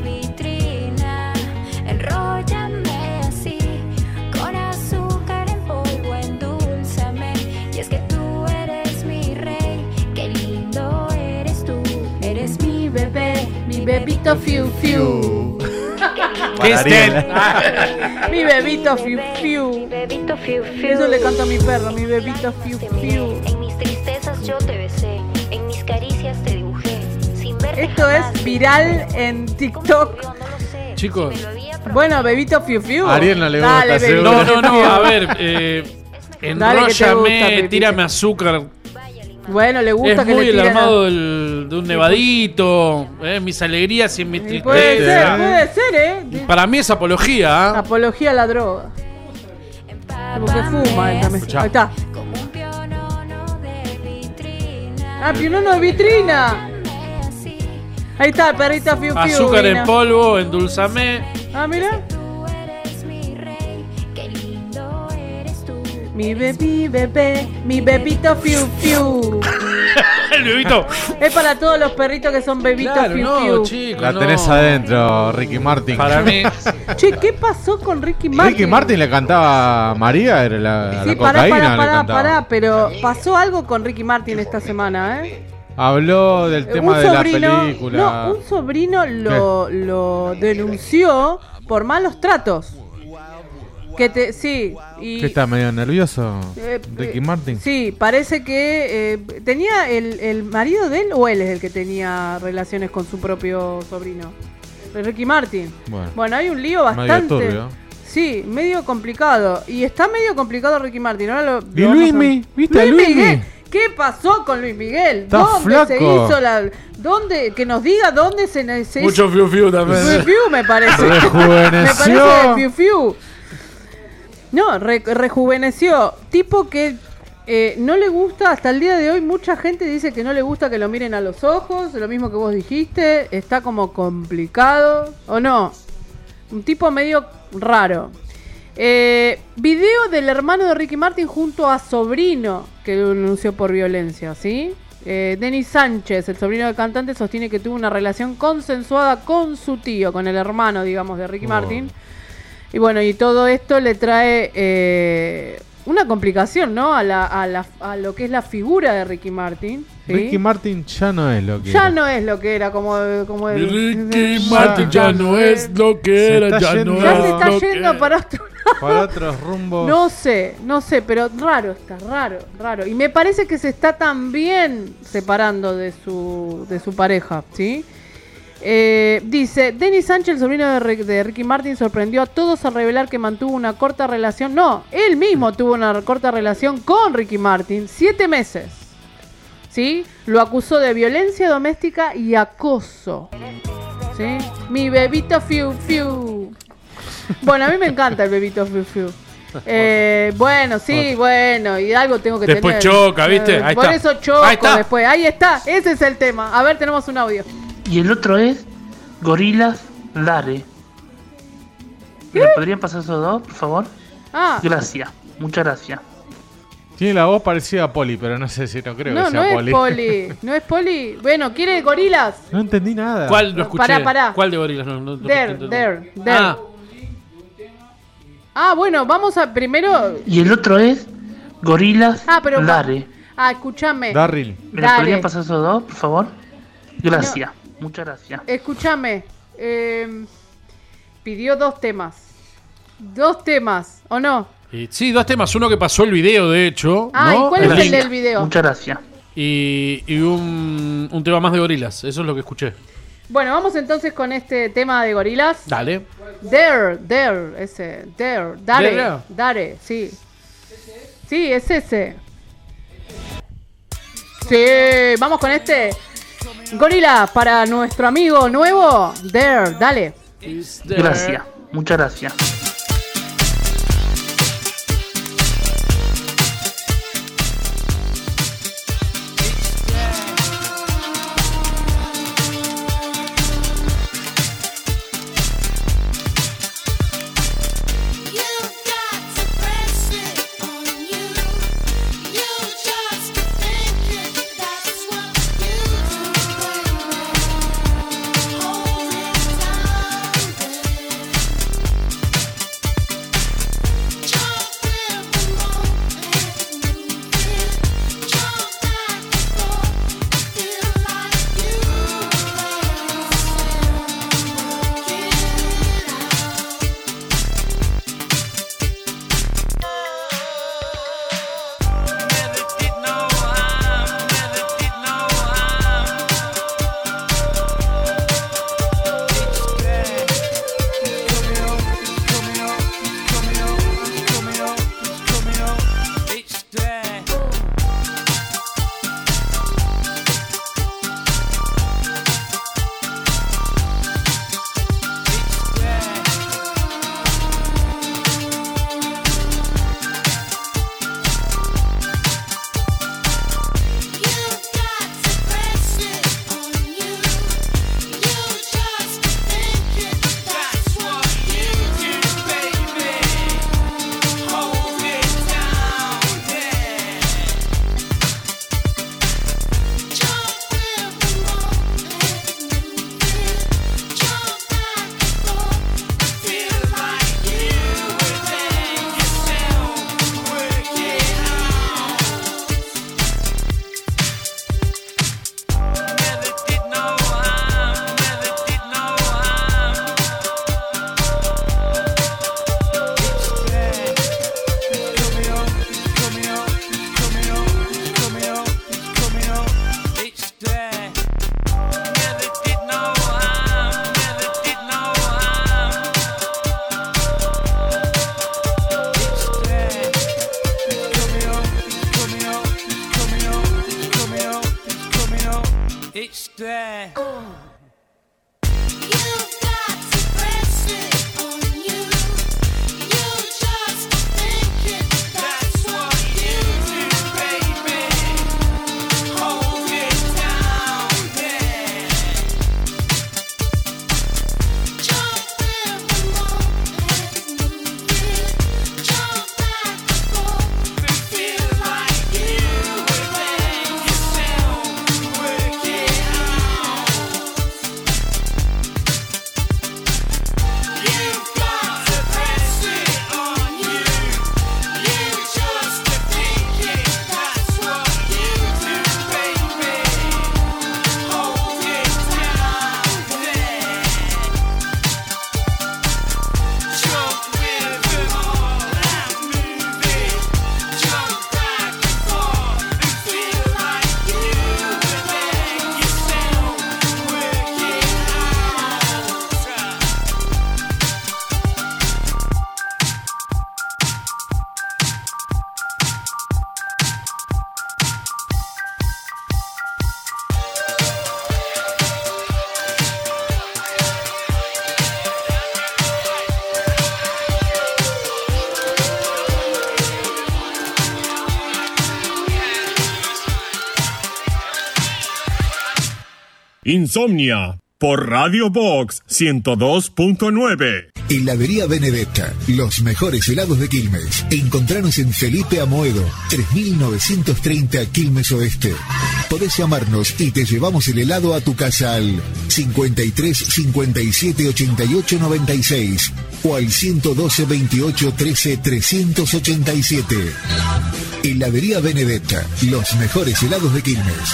Enróllame así, con azúcar en polvo, endulzame. Y es que tú eres mi rey, qué lindo eres tú. Eres mi bebé, Mi bebito Fiu Fiu. ¿Qué es Ted? Mi bebito fiu fiu. Eso le canto a mi perro, mi bebito fiu fiu. En mis tristezas yo te besé, en mis caricias te dibujé. Sin verte Esto es viral en TikTok. Chicos. Bueno, bebito fiu fiu. A Ariel no le gusta, Dale, bebito seguro. No, no, no, fiu. a ver. Eh, Dale, que te gusta, enróllame, Pepito. tírame azúcar. Bueno, le gusta Es que muy le el tiren a- armado del- de un nevadito. eh, mis alegrías y mis Y Puede ser, tristezas. puede ser, ¿eh? Para mí es apología. ¿ah? Apología a la droga. Porque fuma él también. Escuchá. Ahí está. Ah, pionono de vitrina. Ahí está, el perrito fiu fiu. Azúcar vino. en polvo, endulzame. Ah, mira. Mi bebé, bebé, mi bebito fiu fiu. El bebito. Es para todos los perritos que son bebitos Claro, fiu no, fiu. chico, La no. tenés adentro, Ricky Martin. Para mí. Che, ¿qué pasó con Ricky Martin? Ricky Martin le cantaba a María, era la, Sí, la pará, cocaína. pará, le pará, cantaba. pará, pero pasó algo con Ricky Martin esta semana, ¿eh? Habló del tema un de sobrino, la película. No, un sobrino lo, lo denunció por malos tratos. Que te, sí, y ¿Qué está medio nervioso? Eh, Ricky eh, Martin. sí, parece que eh, tenía el, el marido de él o él es el que tenía relaciones con su propio sobrino. Ricky Martin. Bueno. Bueno, hay un lío Medio bastante. turbio. Sí, medio complicado. Y está medio complicado Ricky Martin. Ahora lo, ¿Y lo vamos Luismi? a- ¿Viste a Luis Luismi? Miguel. ¿Qué pasó con Luis Miguel? Está ¿Dónde se flaco. hizo la.? ¿Dónde? Que nos diga dónde se, se Mucho fiu fiu también. Fiu fiu me parece. Rejuveneció. Me parece de fiu fiu. No, re- rejuveneció. Tipo que eh, no le gusta, hasta el día de hoy mucha gente dice que no le gusta que lo miren a los ojos, lo mismo que vos dijiste, está como complicado, ¿o no? Un tipo medio raro. Eh, video del hermano de Ricky Martin junto a sobrino que lo denunció por violencia, ¿sí? Eh, Denis Sánchez, el sobrino del cantante, sostiene que tuvo una relación consensuada con su tío, con el hermano, digamos, de Ricky Oh. Martin. Y bueno, y todo esto le trae eh, una complicación, ¿no? A, la, a, la, a lo que es la figura de Ricky Martin. ¿sí? Ricky Martin ya no es lo que Ya era. no es lo que era, como, como Mi el- Ricky Martin ya no es lo que Se era, está ya yendo- no Ya es se está lo que yendo era. para otro lado. Para otros rumbos. No sé, no sé, pero raro está, raro, raro. Y me parece que se está también separando de su, de su pareja, ¿sí? Eh, dice, Denis Sánchez, el sobrino de, Rick- de Ricky Martin, sorprendió a todos al revelar que mantuvo una corta relación. No, él mismo tuvo una corta relación con Ricky Martin, siete meses. ¿Sí? Lo acusó de violencia doméstica y acoso. ¿Sí? Mi bebito fiu fiu. Bueno, a mí me encanta el bebito fiu fiu. Eh, bueno, sí, bueno, y algo tengo que Después tener. choca, ¿viste? Eh, Ahí Por está. eso choco Ahí está. después. Ahí está, ese es el tema. A ver, tenemos un audio. Y el otro es Gorilas Dare. ¿Me podrían pasar esos dos, por favor? Ah, Gracias, muchas gracias. Tiene la voz parecida a Poli, pero no sé si no creo no, que sea no es Poli. Poli. No es Poli. Bueno, ¿quiere gorilas? No entendí nada. ¿Cuál no escuché? Pará, pará. ¿Cuál de gorilas? No, no, no There, entiendo. there, there. Ah, Ah, bueno, vamos a primero. Y el otro es Gorilas Ah, pero. Dare. Ah, escúchame. Darryl. ¿Me Dale. podrían pasar esos dos, por favor? Gracias, muchas gracias. Escúchame. eh, pidió dos temas. Dos temas, ¿o no? y sí, dos temas. Uno que pasó el video, de hecho. Ah, ¿no? ¿y cuál es el Gracias, del video? Muchas gracias. Y, y un, un tema más de gorilas. Eso es lo que escuché. Bueno, vamos entonces con este tema de gorilas. Dale. Dare, dare, ese, dare, dare, Dare. dare, sí. Sí, es ese. Sí, vamos con este. Gorila, para nuestro amigo nuevo, Dare, dale. Gracias, muchas gracias. It's there. Insomnia por Radio Box ciento dos punto nueve. Heladería Benedetta, los mejores helados de Quilmes. Encontranos en Felipe Amoedo, tres mil novecientos treinta Quilmes Oeste. Podés llamarnos y te llevamos el helado a tu casa al cincuenta y tres cincuenta y siete ochenta y ocho noventa y seis o al ciento doce veintiocho trece trescientos ochenta y siete. Heladería Benedetta, los mejores helados de Quilmes.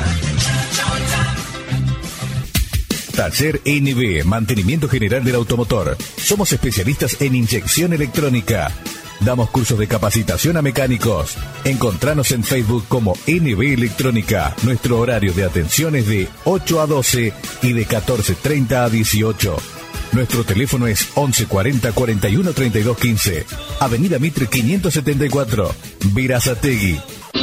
Taller N B, mantenimiento general del automotor. Somos especialistas en inyección electrónica. Damos cursos de capacitación a mecánicos. Encontranos en Facebook como N B Electrónica. Nuestro horario de atención es de ocho a doce y de catorce treinta a dieciocho. Nuestro teléfono es once cuarenta cuarenta y uno treinta y dos quince. Avenida Mitre quinientos setenta y cuatro, Verazategui.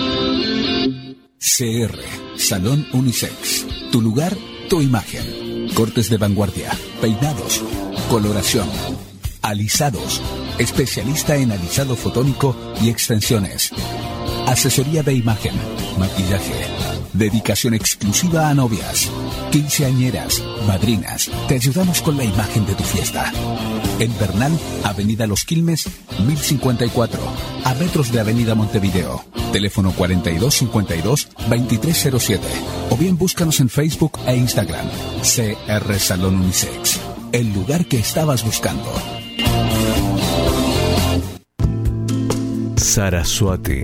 C R, Salón Unisex. Tu lugar, tu imagen. Cortes de vanguardia, peinados, coloración, alisados, especialista en alisado fotónico y extensiones, asesoría de imagen, maquillaje, dedicación exclusiva a novias, quinceañeras, madrinas. Te ayudamos con la imagen de tu fiesta. En Bernal, Avenida Los Quilmes, mil cincuenta y cuatro, a metros de Avenida Montevideo. Teléfono cuarenta y dos cincuenta y dos veintitrés cero siete. O bien búscanos en Facebook e Instagram. C R Salón Unisex. El lugar que estabas buscando. Saraswati.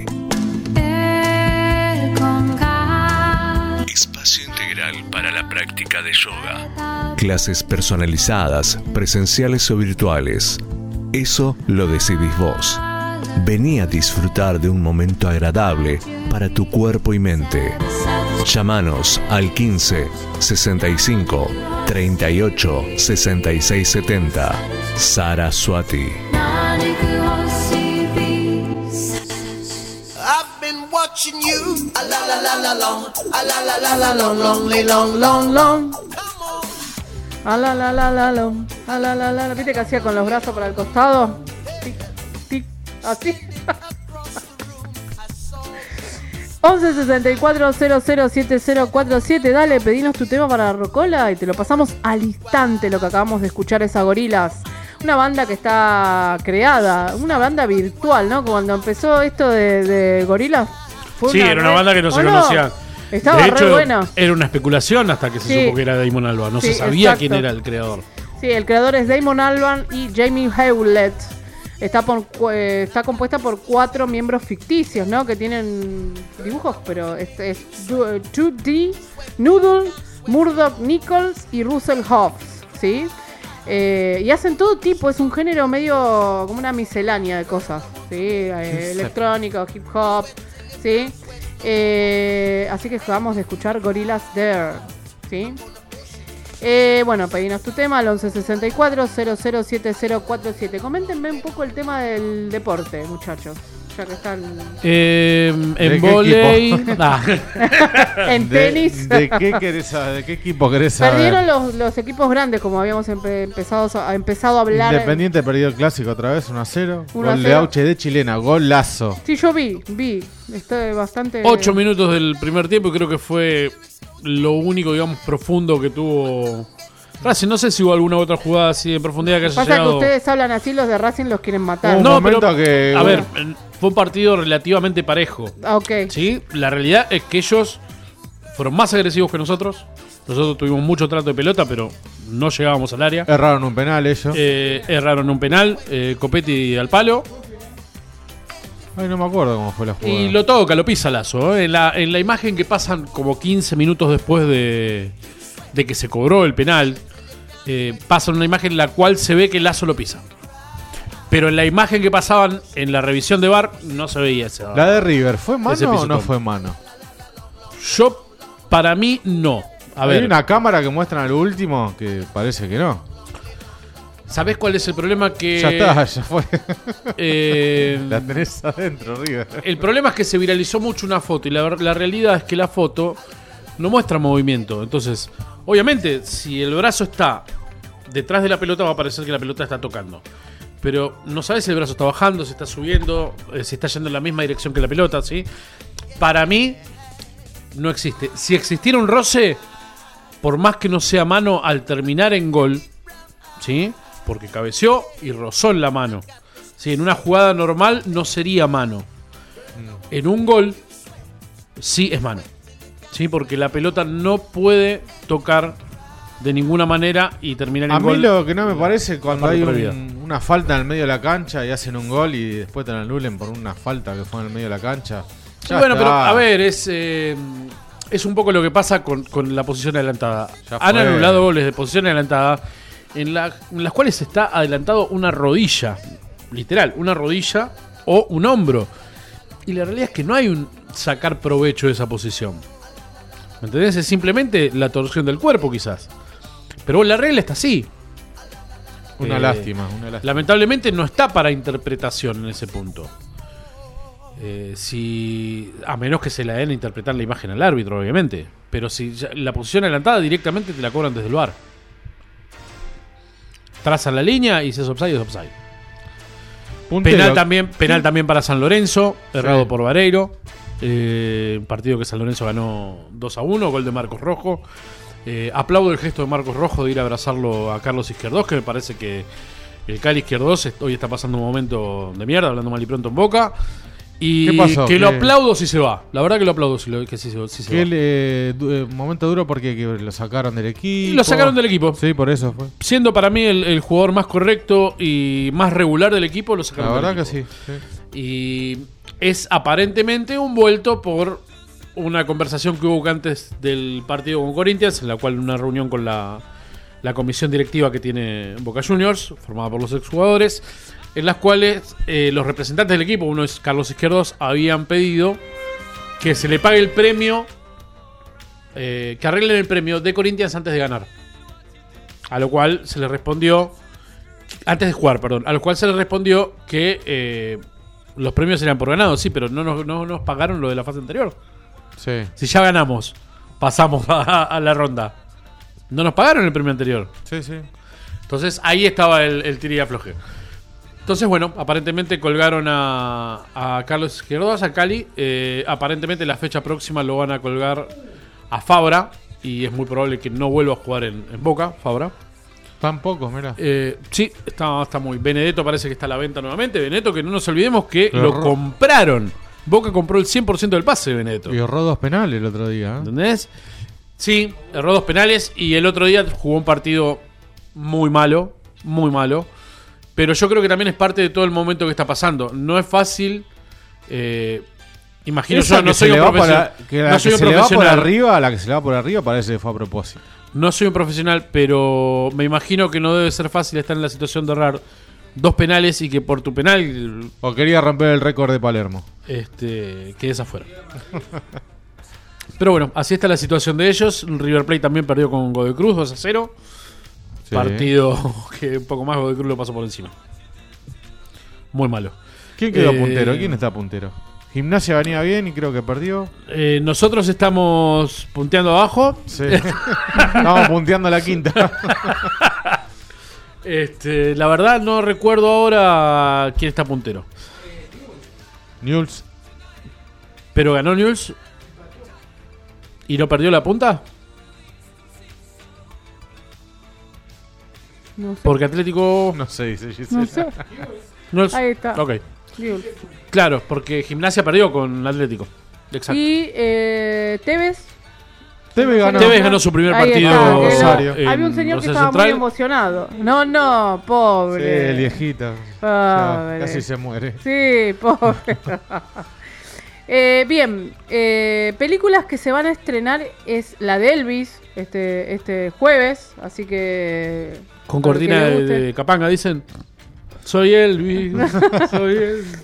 Espacio integral para la práctica de yoga. Clases personalizadas, presenciales o virtuales. Eso lo decidís vos. Vení a disfrutar de un momento agradable para tu cuerpo y mente. Llámanos al quince sesenta y cinco treinta y ocho sesenta y seis setenta. Saraswati. I've been watching you. A la la la la long. A la la la la long long long long long. A la la la la long. A la la la. ¿Viste que hacía con los brazos para el costado? Tic, tic, así. once sesenta y cuatro cero cero siete cero cuatro siete. Dale, pedinos tu tema para Rocola y te lo pasamos al instante. Lo que acabamos de escuchar es a Gorillaz. Una banda que está creada, una banda virtual, ¿no? Cuando empezó esto de, de Gorillaz. Sí, era una red... banda que no se ¿O conocía. No? Estaba de re hecho, buena. Era una especulación hasta que se Sí. supo que era Damon Albarn. No Sí, se sabía exacto. quién era el creador. Sí, el creador es Damon Albarn y Jamie Hewlett. Está, por, eh, está compuesta por cuatro miembros ficticios, ¿no? Que tienen dibujos, pero este es dos D, Noodle, Murdoch Nichols y Russell Hobbs, ¿sí? Eh, y hacen todo tipo, es un género medio como una miscelánea de cosas, ¿sí? Eh, electrónico, hip hop, ¿sí? Eh, así que acabamos de escuchar Gorillaz There, ¿sí? Eh, bueno, pedinos tu tema al once sesenta y cuatro cero cero siete cero cuatro siete. Coméntenme un poco el tema del deporte, muchachos. ya que están. Eh, ¿De en qué volei. equipo? Ah. En ¿De- tenis. ¿De, qué querés saber? ¿De qué equipo querés saber? Perdieron los, los equipos grandes, como habíamos empe- empezado, a- empezado a hablar. Independiente perdió el clásico otra vez, uno a cero. uno a Gol de cero. Auche de chilena, golazo. Sí, yo vi, vi. Está bastante. Ocho minutos del primer tiempo y creo que fue lo único, digamos, profundo que tuvo Racing. No sé si hubo alguna otra jugada así de profundidad que haya Pasa llegado. que ustedes hablan así, los de Racing los quieren matar. No, pero, a ver, fue un partido relativamente parejo. Ah, ok. ¿Sí? La realidad es que ellos fueron más agresivos que nosotros. Nosotros tuvimos mucho trato de pelota, pero no llegábamos al área. Erraron un penal ellos. Eh, erraron un penal, eh, Copetti al palo. Ay, no me acuerdo cómo fue la jugada. Y lo toca, lo pisa Lazo. ¿eh? En, la, en la imagen que pasan como quince minutos después de, de que se cobró el penal, eh, pasan una imagen en la cual se ve que Lazo lo pisa. Pero en la imagen que pasaban en la revisión de V A R no se veía ese. La de River, ¿fue mano ese o no pisotón. fue mano? Yo, para mí, no. A Hay ver, una cámara que muestran al último que parece que no. ¿sabés cuál es el problema? Que Ya está, ya fue. Eh, La tenés adentro, River. El problema es que se viralizó mucho una foto y la, la realidad es que la foto no muestra movimiento. Entonces, obviamente, si el brazo está detrás de la pelota va a parecer que la pelota está tocando. Pero no sabes si el brazo está bajando, si está subiendo, eh, si está yendo en la misma dirección que la pelota, ¿sí? Para mí, no existe. Si existiera un roce, por más que no sea mano al terminar en gol, ¿sí? Porque cabeceó y rozó en la mano. Sí, en una jugada normal no sería mano. En un gol sí es mano. Sí, porque la pelota no puede tocar de ninguna manera y terminar en A gol. mí lo que no me parece cuando parte hay prohibida. un- una falta en el medio de la cancha y hacen un gol y después te la anulen por una falta que fue en el medio de la cancha. Ya Bueno, está. pero a ver, es, eh, es un poco lo que pasa con, con la posición adelantada. Ya Han fue. anulado goles de posición adelantada en, la- en las cuales está adelantado una rodilla, literal, una rodilla o un hombro. Y la realidad es que no hay un sacar provecho de esa posición. ¿Me entendés? Es simplemente la torsión del cuerpo, quizás. Pero la regla está así. Una Eh, lástima, una lástima. Lamentablemente no está para interpretación en ese punto. Eh, si a menos que se la den a interpretar la imagen al árbitro, obviamente. Pero si ya- la posición adelantada directamente te la cobran desde el V A R. Trazan la línea y si es offside, es offside. Puntero. Penal también, penal Sí. también para San Lorenzo, errado Sí. por Vareiro. Eh, un partido que San Lorenzo ganó dos a uno, gol de Marcos Rojo. Eh, aplaudo el gesto de Marcos Rojo de ir a abrazarlo a Carlos Izquierdos, que me parece que el Cali Izquierdos est- hoy está pasando un momento de mierda, hablando mal y pronto en Boca. Y ¿Qué pasó? que lo ¿Qué? aplaudo si se va. La verdad que lo aplaudo si, lo, que si, se- si se Que va. él, eh, du- eh, momento duro porque que lo sacaron del equipo. Y lo sacaron del equipo. Sí, por eso fue. Siendo para mí el, el jugador más correcto y más regular del equipo, lo sacaron La del verdad que equipo. sí. sí. Y es aparentemente un vuelto por una conversación que hubo antes del partido con Corinthians, en la cual una reunión con la, la comisión directiva que tiene Boca Juniors, formada por los exjugadores, en las cuales eh, los representantes del equipo, uno es Carlos Izquierdos, habían pedido que se le pague el premio, eh, que arreglen el premio de Corinthians antes de ganar. A lo cual se le respondió, antes de jugar, perdón, a lo cual se le respondió que eh, los premios eran por ganado, sí, pero no nos, no nos pagaron lo de la fase anterior. Sí. Si ya ganamos, pasamos a, a la ronda. No nos pagaron el premio anterior. Sí, sí. Entonces ahí estaba el, el tira y afloje. Entonces, bueno, aparentemente colgaron a, a Carlos Izquierdos, a Cali. Eh, aparentemente la fecha próxima lo van a colgar a Fabra. Y es muy probable que no vuelva a jugar en, en Boca, Fabra. Tampoco, mira. Eh, sí, está, está muy. Benedetto parece que está a la venta nuevamente. Benedetto, que no nos olvidemos que Pero lo ro- compraron. Boca compró el cien por ciento del pase de Benedetto. Y ahorró dos penales el otro día. ¿eh? ¿Entendés? Sí, erró dos penales y el otro día jugó un partido muy malo, muy malo. Pero yo creo que también es parte de todo el momento que está pasando. No es fácil. Eh, imagino Esa yo, no que soy se un le va por profesional. a- que la No que soy un se le va por profesional. arriba, la que se le va por arriba parece que fue a propósito. No soy un profesional, pero me imagino que no debe ser fácil estar en la situación de errar dos penales y que por tu penal O quería romper el récord de Palermo. este, quedes afuera. Pero bueno, así está la situación de ellos. River Plate también perdió con Godoy Cruz dos a cero. Sí. Partido que un poco más Godoy Cruz lo pasó por encima. Muy malo. ¿Quién quedó Eh, puntero? ¿Quién está puntero? Gimnasia venía bien y creo que perdió. Eh, nosotros estamos punteando abajo. Sí. Estamos punteando la quinta. Este, la verdad no recuerdo ahora quién está puntero. Newell's. Pero ganó Newell's y no perdió la punta. No sé. Porque Atlético. No sé, dice Gisela. No sé. No es- Ahí está. Ok. Newell's. Claro, porque Gimnasia perdió con Atlético. Exacto. Y eh, Tevez. Tevez ganó. Tevez ganó su primer Ahí partido. está, que Rosario. lo- Había un en señor que Rosario estaba Central. muy emocionado. No, no, Sí, pobre. el viejito. Pobre. Ya, casi se muere. Sí, pobre. Eh, bien, eh, películas que se van a estrenar es la de Elvis este, este jueves, así que... Con para el que cortina le de, guste. de Capanga, dicen. Soy Elvis. Soy Elvis.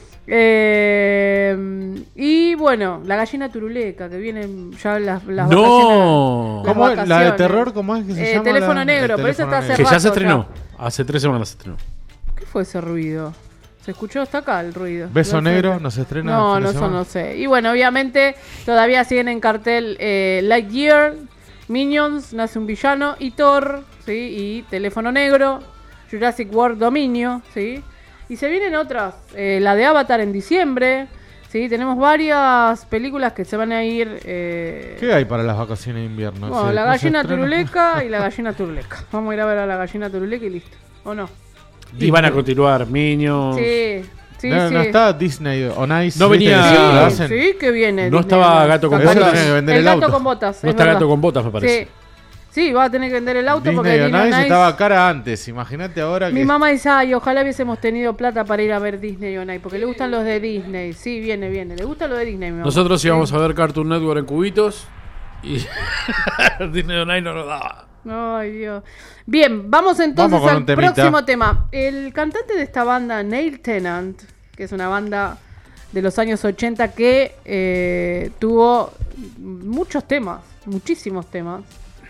Eh, y bueno, la gallina turuleca, que vienen ya las, las No. vacaciones. las ¿Cómo es? ¿La de vacaciones. terror? ¿Cómo es que se Eh, llama? Teléfono la- negro, el pero eso teléfono está hace Que negro. ya se rato estrenó. Hace tres semanas se estrenó. ¿Qué fue ese ruido? ¿Se escuchó hasta acá el ruido? Beso Del frente. negro, ¿no se estrena el No, fin de no, eso semana? no sé. Y bueno, obviamente todavía siguen en cartel eh, Lightyear, Minions, Nace un villano y Thor, ¿sí? Y Teléfono negro, Jurassic World Dominio, ¿sí? Y se vienen otras, eh, la de Avatar en diciembre, ¿sí? Tenemos varias películas que se van a ir... eh, ¿Qué hay para las vacaciones de invierno? bueno, ¿Se- la no se gallina estrena? turuleca y la gallina turuleca. Vamos a ir a ver a la gallina turuleca y listo. ¿O no? Y van a continuar Minions. Sí, sí, no, sí. no está Disney on Ice. No ¿viste venía- que siempre lo Sí, hacen? sí, que viene. No Disney estaba on Ice. Gato con Está Botas. carísimo. Eso tiene que vender el el gato auto. con botas. No es está verdad. Gato con botas, me parece. Sí. Sí, va a tener que vender el auto porque Disney on Disney on Ice Ice- estaba cara antes. Imagínate ahora Mi que. mamá dice, ay, ojalá hubiésemos tenido plata para ir a ver Disney on Ice, porque le gustan los de Disney. Sí, viene, viene. Le gusta lo de Disney, mi mamá. Nosotros Sí. íbamos a ver Cartoon Network en cubitos y Disney on Ice no nos daba. Ay, Dios. Bien, vamos entonces Vamos con al un temita. próximo tema. El cantante de esta banda, Neil Tennant, que es una banda de los años ochenta que eh, tuvo muchos temas, muchísimos temas.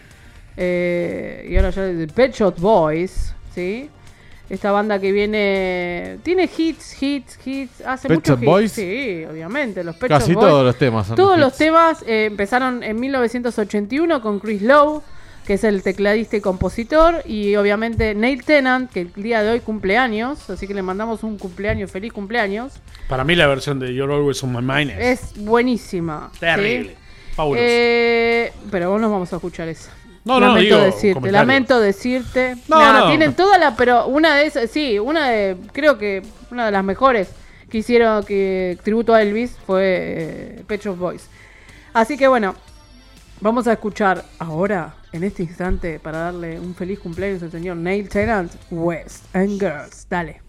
Eh, y ahora ya de Pet Shop Boys, ¿sí? Esta banda que viene... Tiene hits, hits, hits. Hace Pet muchos Shop hits. Boys. Sí, obviamente. Los Pet Casi Shop Boys. todos los temas son Todos hits. los temas eh, empezaron en mil novecientos ochenta y uno con Chris Lowe, que es el tecladista y compositor, y obviamente Neil Tennant, que el día de hoy cumple años, así que le mandamos un cumpleaños, feliz cumpleaños. Para mí la versión de You're Always on My Mind es Es buenísima. terrible. ¿sí? Fabuloso. Eh, pero vos no vamos a escuchar esa. No, no, lamento digo, decirte, comentarios. lamento decirte. No, Nah, no. Tienen toda la, pero una de esas, sí, una de, creo que una de las mejores que hicieron que tributo a Elvis fue eh, Pet Shop Boys. Así que bueno, vamos a escuchar ahora, en este instante, para darle un feliz cumpleaños al señor Neil Tennant, West End Girls. Dale.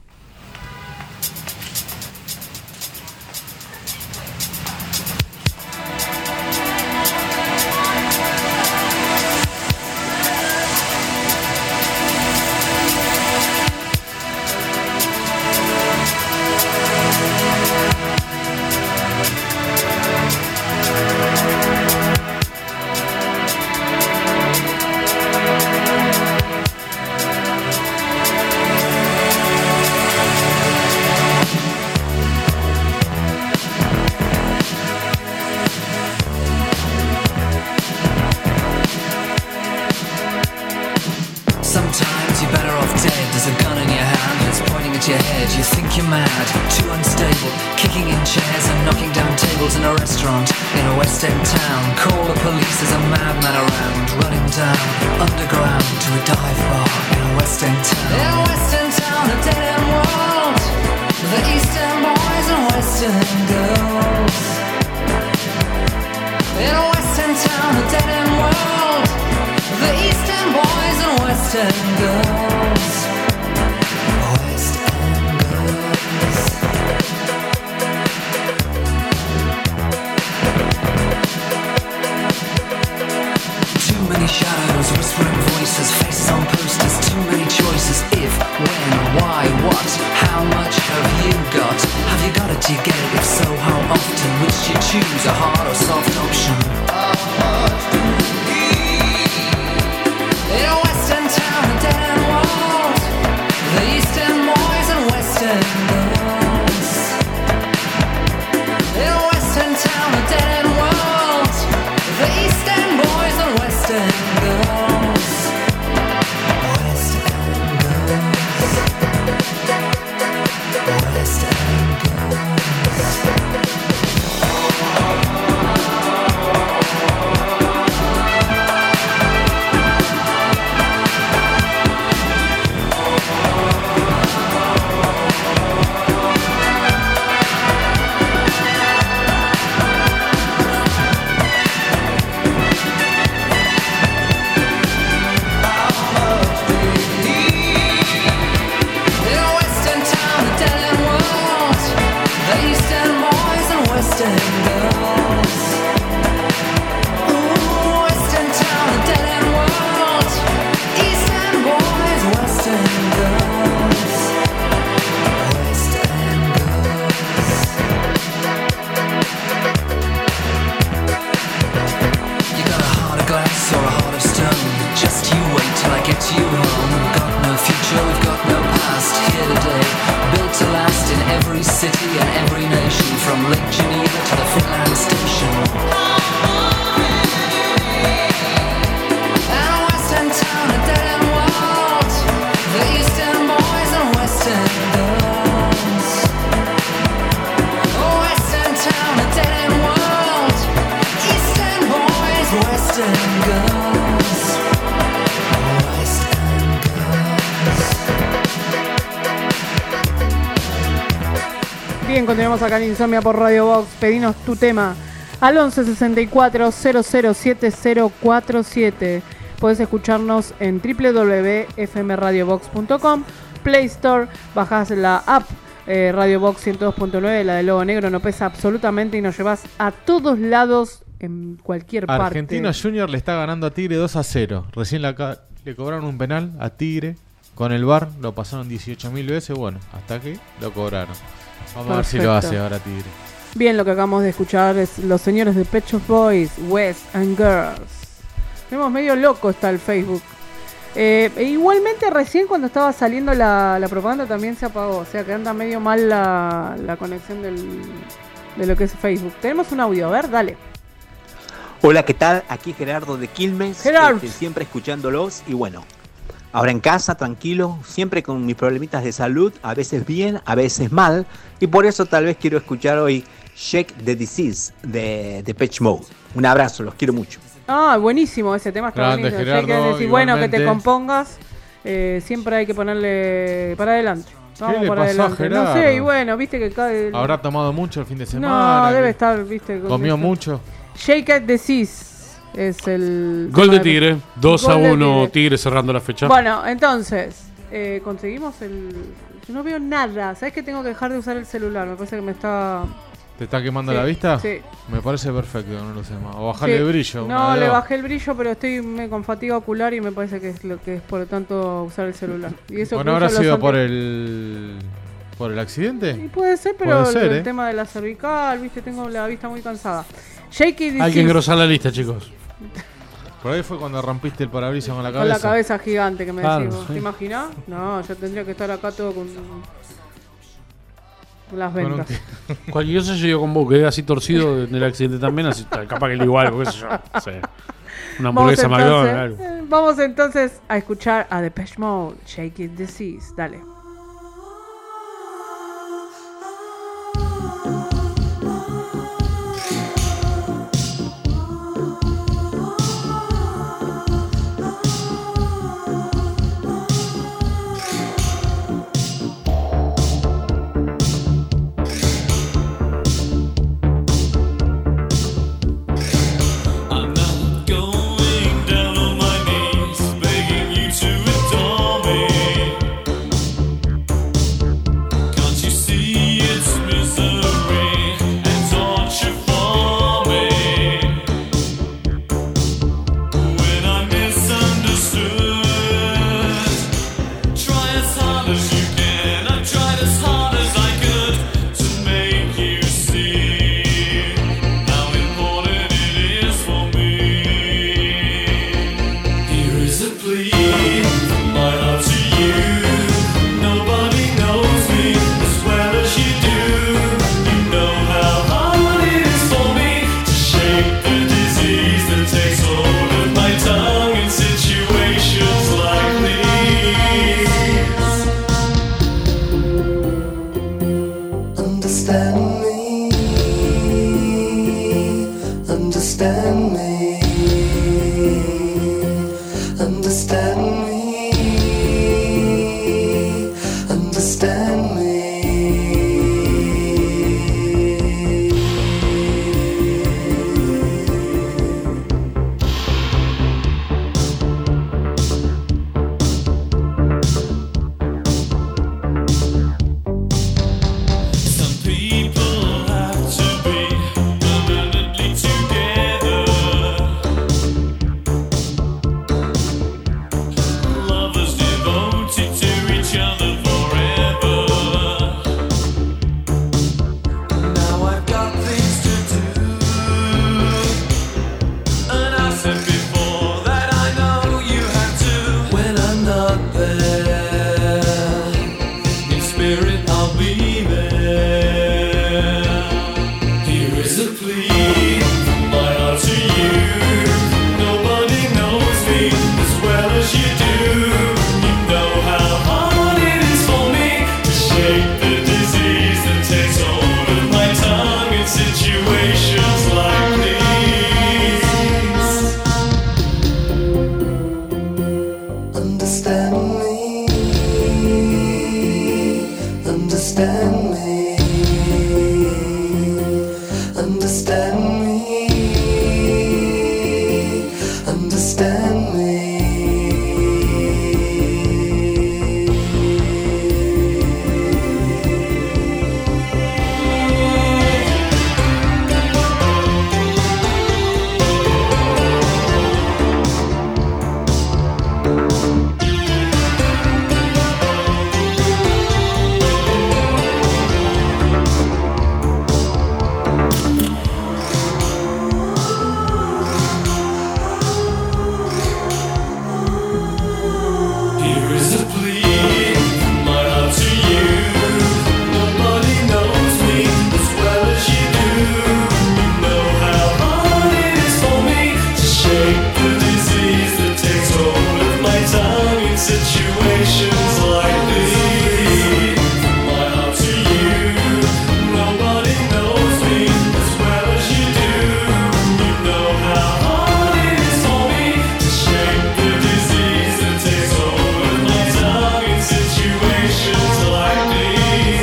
Sometimes you're better off dead. There's a gun in your hand that's pointing at your head. You think you're mad, too unstable, kicking in chairs and knocking down tables in a restaurant in a West End town. Call the police, there's a madman around, running down underground to a dive bar in a West End town. In a West End town, a dead end world. The East End boys and West End girls. In a West End town, a dead end world. The East End boys and West End girls. West End girls. Too many shadows, whispering voices, faces on posters, too many choices. If, when, why, what, how much have you got? Have you got it, do you get it? If so, how often? Which do you choose, a hard or soft option? In a West End town, a dead end world. The East End boys and West End girls. ice or a heart of stone. Just you wait till I get you home. Got no future, we've got no past. Here today, built to last in every city and every nation, from Lake Geneva to the Finland Station. And a western town, a dead end world. The eastern boys and western girls. A western town, a dead end world. Eastern boys, western girls. Western girls. Bien, continuamos acá en Insomnia por Radio Box. Pedinos tu tema al once sesenta y cuatro cero cero siete cero cuatro siete. Podés escucharnos en w w w punto f m radio box punto com, Play Store, bajás la app eh, Radio Box ciento dos punto nueve, la del logo negro, no pesa absolutamente y nos llevas a todos lados en cualquier parte. Argentino Junior le está ganando a Tigre dos a cero. Recién la ca- le cobraron un penal a Tigre. Con el V A R lo pasaron dieciocho mil veces. Bueno, hasta aquí lo cobraron. Vamos a ver si lo hace ahora Tigre. Bien, lo que acabamos de escuchar es los señores de Pet Shop Boys, West and Girls. Tenemos medio loco está el Facebook. Eh, e igualmente recién cuando estaba saliendo la, la propaganda también se apagó. O sea que anda medio mal la, la conexión del, de lo que es Facebook. Tenemos un audio, a ver, dale. Hola, ¿qué tal? Aquí Gerardo de Quilmes, Gerardo. este, siempre escuchándolos y bueno, ahora en casa, tranquilo, siempre con mis problemitas de salud, a veces bien, a veces mal, y por eso tal vez quiero escuchar hoy Shake the Disease de Depeche Mode. Un abrazo, los quiero mucho. Ah, buenísimo, ese tema está Grande, buenísimo. Gerardo, Hay que decir, bueno, que te igualmente. compongas, eh, siempre hay que ponerle para adelante. Vamos le para pasó a adelante. No Gerardo? sé, y bueno, viste que cae. ¿Habrá tomado mucho el fin de semana? No, debe ¿Qué? estar, viste. con ¿Comió eso. mucho? Shake It Disease es el. Gol de Tigre, dos a Gol de uno, Tigre. Tigre cerrando la fecha. Bueno, entonces, eh, conseguimos el. Yo no veo nada. ¿Sabes que tengo que dejar de usar el celular? Me parece que me está. ¿Te está quemando Sí, la vista? sí. Me parece perfecto que no lo usemos. O bajarle Sí. el brillo. una No, de le dos. bajé el brillo, pero estoy me- con fatiga ocular y me parece que es lo que es por lo tanto usar el celular. Y eso Bueno, que habrá uso los sido anti- por el. ¿Por el accidente? Y puede ser, pero Puede ser, el, ¿eh? el tema de la cervical, viste, tengo la vista muy cansada. Shake It Hay que engrosar la lista, chicos. Por ahí fue cuando rompiste el parabrisas con la Con cabeza. la cabeza gigante que me Claro, decís vos. sí. ¿Te imaginás? No, yo tendría que estar acá todo con, con las Con un ventas. ti- Cualquier cosa yo digo con vos, quedé así torcido en el accidente también, así capaz que le digo algo, qué sé yo. No sé. Una hamburguesa Vamos McDonald's, entonces, algo. eh, vamos entonces a escuchar a Depeche Mode, Shake It Disease. Dale. I'm not going down on my knees, begging you to adore me. understand me. Here is a plea from my heart to you. Nobody knows me as well as you do. You know how hard it is for me to shake the disease that takes hold of my tongue in situations like these. From my heart to you. Nobody knows me as well as you do. You know how hard it is for me to shake the disease that takes hold of my tongue in situations like these.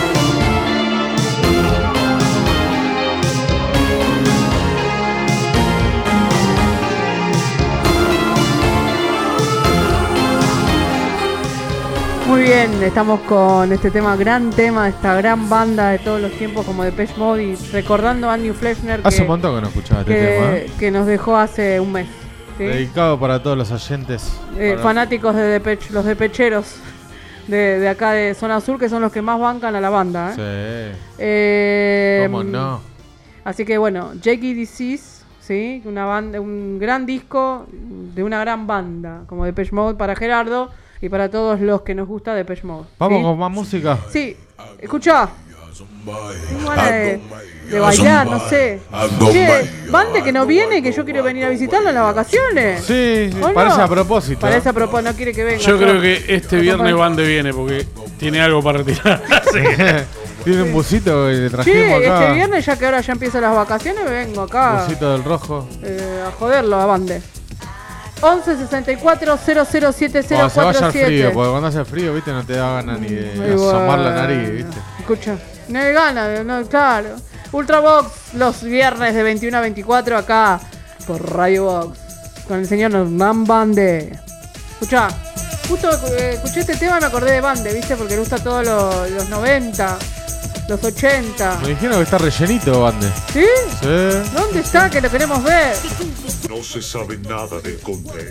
Muy bien, estamos con este tema, gran tema, esta gran banda de todos los tiempos como Depeche Mode y recordando a Andy Fleischner Hace que, un montón que no escuchaba este que, tema. ¿eh? que nos dejó hace un mes. ¿sí? Dedicado para todos los oyentes. Eh, Para- fanáticos de Depeche, los depecheros de, de acá de Zona Sur, que son los que más bancan a la banda. ¿eh? Sí. Eh, ¿Cómo no? Así que bueno, Jackie Disease, ¿sí? Una banda, un gran disco de una gran banda, como Depeche Mode para Gerardo y para todos los que nos gusta Depeche Mode. Vamos ¿sí? con más música. Sí, escucha. Tengo ganas de, de bailar, no sé. Che, bande que no viene y que yo quiero venir a visitarlo en las vacaciones. Sí, sí, ¿O no? parece a propósito. Parece a propósito, no quiere que venga. Yo no. creo que este No, viernes compa- Bande viene porque tiene algo para retirar. Así que- Tiene un busito que le Sí, trajimos acá. este viernes, ya que ahora ya empiezan las vacaciones, vengo acá Busito del rojo. eh, a joderlo a Bande. once sesenta y cuatro cero cero siete cero Cuando se vaya cuatro el siete. frío, porque cuando hace frío, viste, no te da ganas ni de Muy asomar la bueno. nariz, viste. Escucha, no hay ganas, no, claro. Ultravox los viernes de veintiuno a veinticuatro acá por Radio Box con el señor Hernán Bande. Escucha, justo eh, escuché este tema y me acordé de Bande, viste, porque le gusta todos los, los noventa, los ochenta. Me dijeron que está rellenito, Bande. ¿Sí? Sí. ¿Dónde está? Que lo queremos ver. No se sabe nada del conde.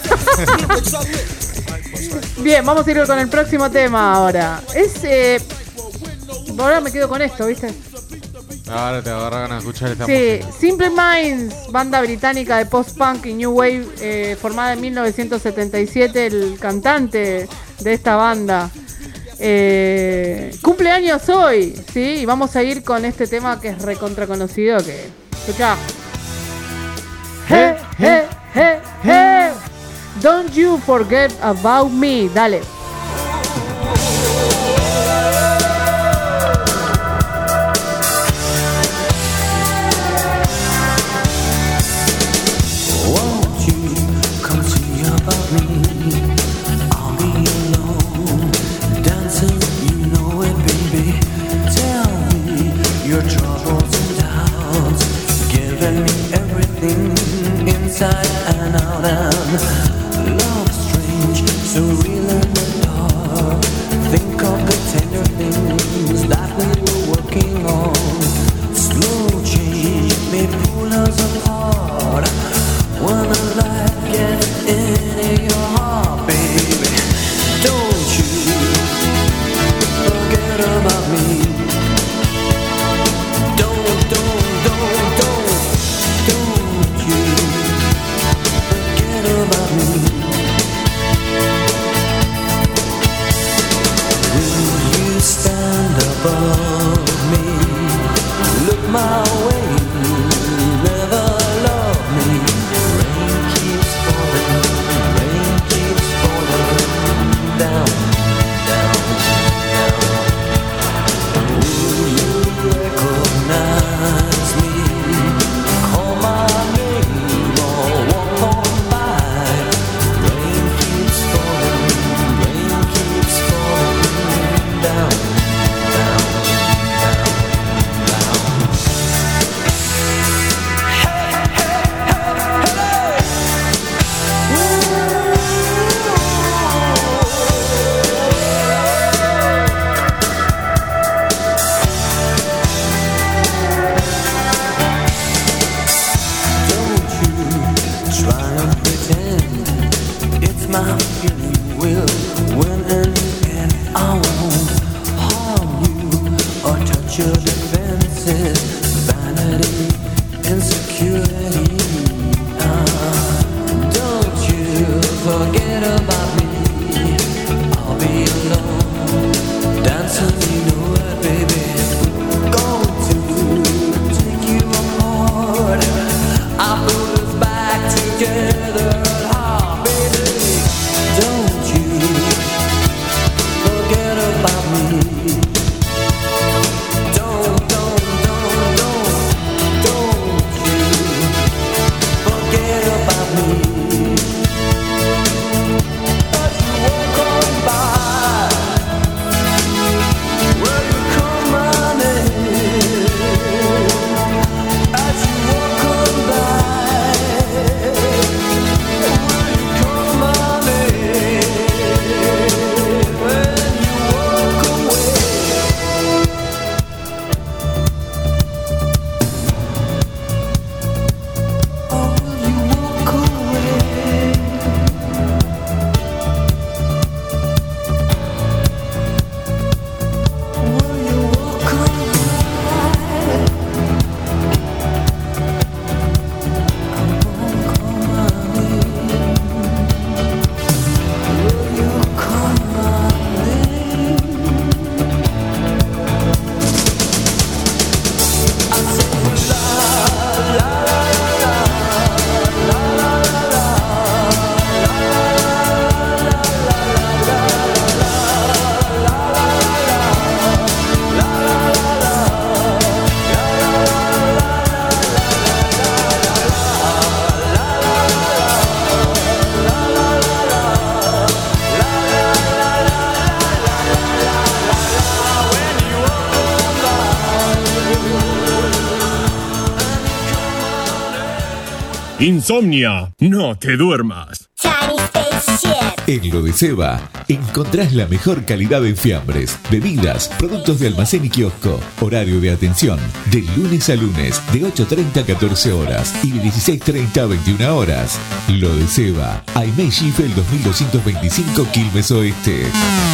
Bien, vamos a ir con el próximo tema ahora. Es. Eh, ahora me quedo con esto, ¿viste? Ahora te agarra ganas de escuchar esta Sí, música. Simple Minds, banda británica de post-punk y new wave, eh, formada en mil novecientos setenta y siete. El cantante de esta banda eh, cumpleaños hoy, ¿sí? Y vamos a ir con este tema que es recontra conocido. Que, escuchá. Hey, hey, hey, hey. Don't you forget about me. Dale. Won't you come see about me? I'll be alone, dancing, you know it, baby. Tell me your troubles and doubts, giving me everything inside and out. And love strange, so real in the dark. Think of the tender things that we were working on. Slow change may pull us apart. When the light gets into your heart, baby, don't you forget about me. Don't, don't, don't, don't, don't you forget about me. my feeling will win in the end. I won't harm you or touch your defenses. Vanity, insecurity. Ah, don't you forget about me. I'll be alone, dancing in the wet, baby. Going to take you apart. I put us back together. Ah, baby, don't you forget about me. Don't, don't, don't, don't, don't you forget about me. As you walk on by, will you call my name? As you walk on by, will you call my name? When you walk away. Insomnia, no te duermas. En Lo de Seba encontrás la mejor calidad en fiambres, bebidas, productos de almacén y kiosco. Horario de atención de lunes a lunes de ocho treinta a catorce horas y de dieciséis treinta a veintiuna horas. Lo de Seba, Aimee Schiffel dos mil doscientos veinticinco Quilmes Oeste.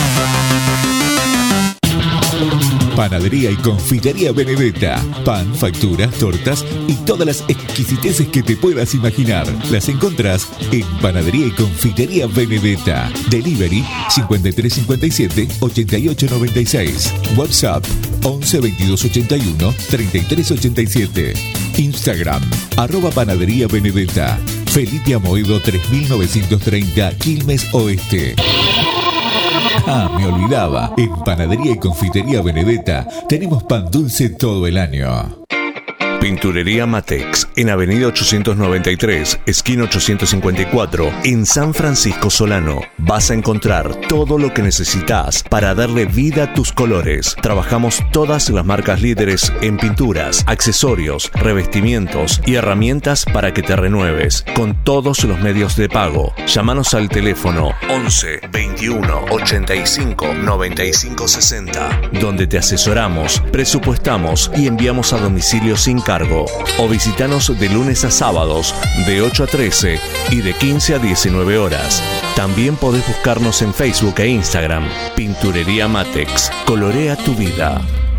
Panadería y Confitería Benedetta. Pan, facturas, tortas y todas las exquisiteces que te puedas imaginar. Las encontrás en Panadería y Confitería Benedetta. Delivery cincuenta y tres cincuenta y siete ochenta y ocho noventa y seis. WhatsApp once veintidós ochenta y uno treinta y tres ochenta y siete. Instagram arroba Panadería Benedetta. Felipe Amoedo tres mil novecientos treinta Quilmes Oeste. Ah, me olvidaba. En Panadería y Confitería Benedetta tenemos pan dulce todo el año. Pinturería Matex, en Avenida ochocientos noventa y tres, esquina ochocientos cincuenta y cuatro, en San Francisco Solano. Vas a encontrar todo lo que necesitas para darle vida a tus colores. Trabajamos todas las marcas líderes en pinturas, accesorios, revestimientos y herramientas para que te renueves, con todos los medios de pago. Llámanos al teléfono once veintiuno ochenta y cinco noventa y cinco sesenta, donde te asesoramos, presupuestamos y enviamos a domicilio sin cargo. O visitanos de lunes a sábados de ocho a trece y de quince a diecinueve horas. También podés buscarnos en Facebook e Instagram. Pinturería Matex. Colorea tu vida.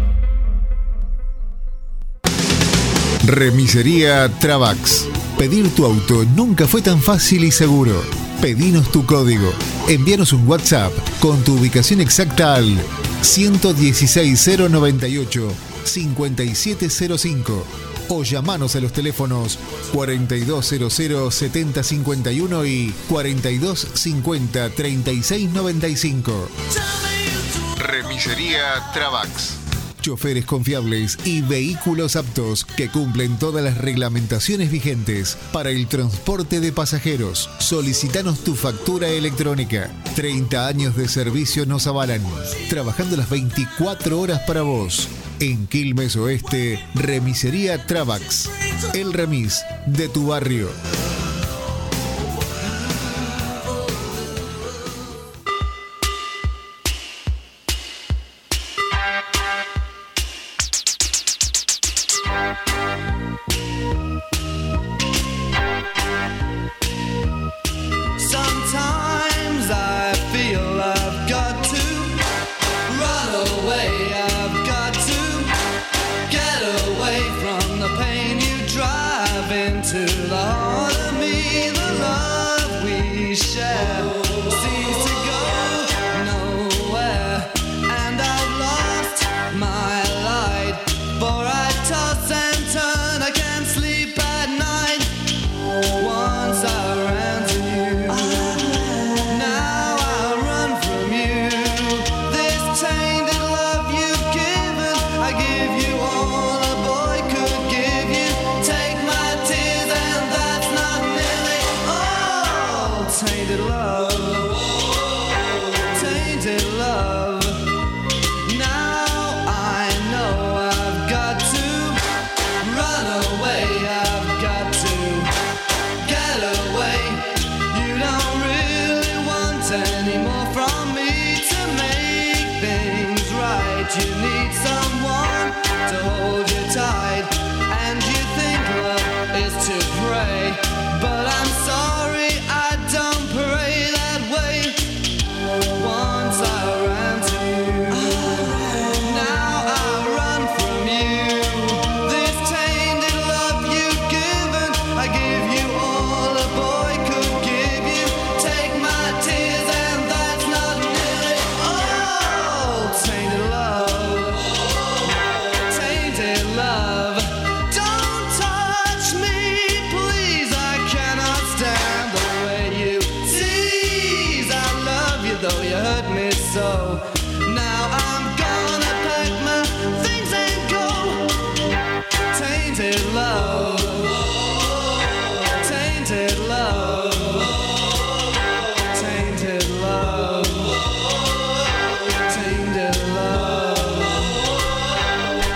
Remisería Travax. Pedir tu auto nunca fue tan fácil y seguro. Pedinos tu código. Envíanos un WhatsApp con tu ubicación exacta al ciento dieciséis cero noventa y ocho cincuenta y siete cero cinco o llamanos a los teléfonos cuarenta y dos cero cero setenta cincuenta y uno y cuarenta y dos cincuenta treinta y seis noventa y cinco. Remisería Travax. Choferes confiables y vehículos aptos que cumplen todas las reglamentaciones vigentes para el transporte de pasajeros. Solicitanos tu factura electrónica. treinta años de servicio nos avalan, trabajando las veinticuatro horas para vos. En Quilmes Oeste, Remisería Travax. El remis de tu barrio. Sometimes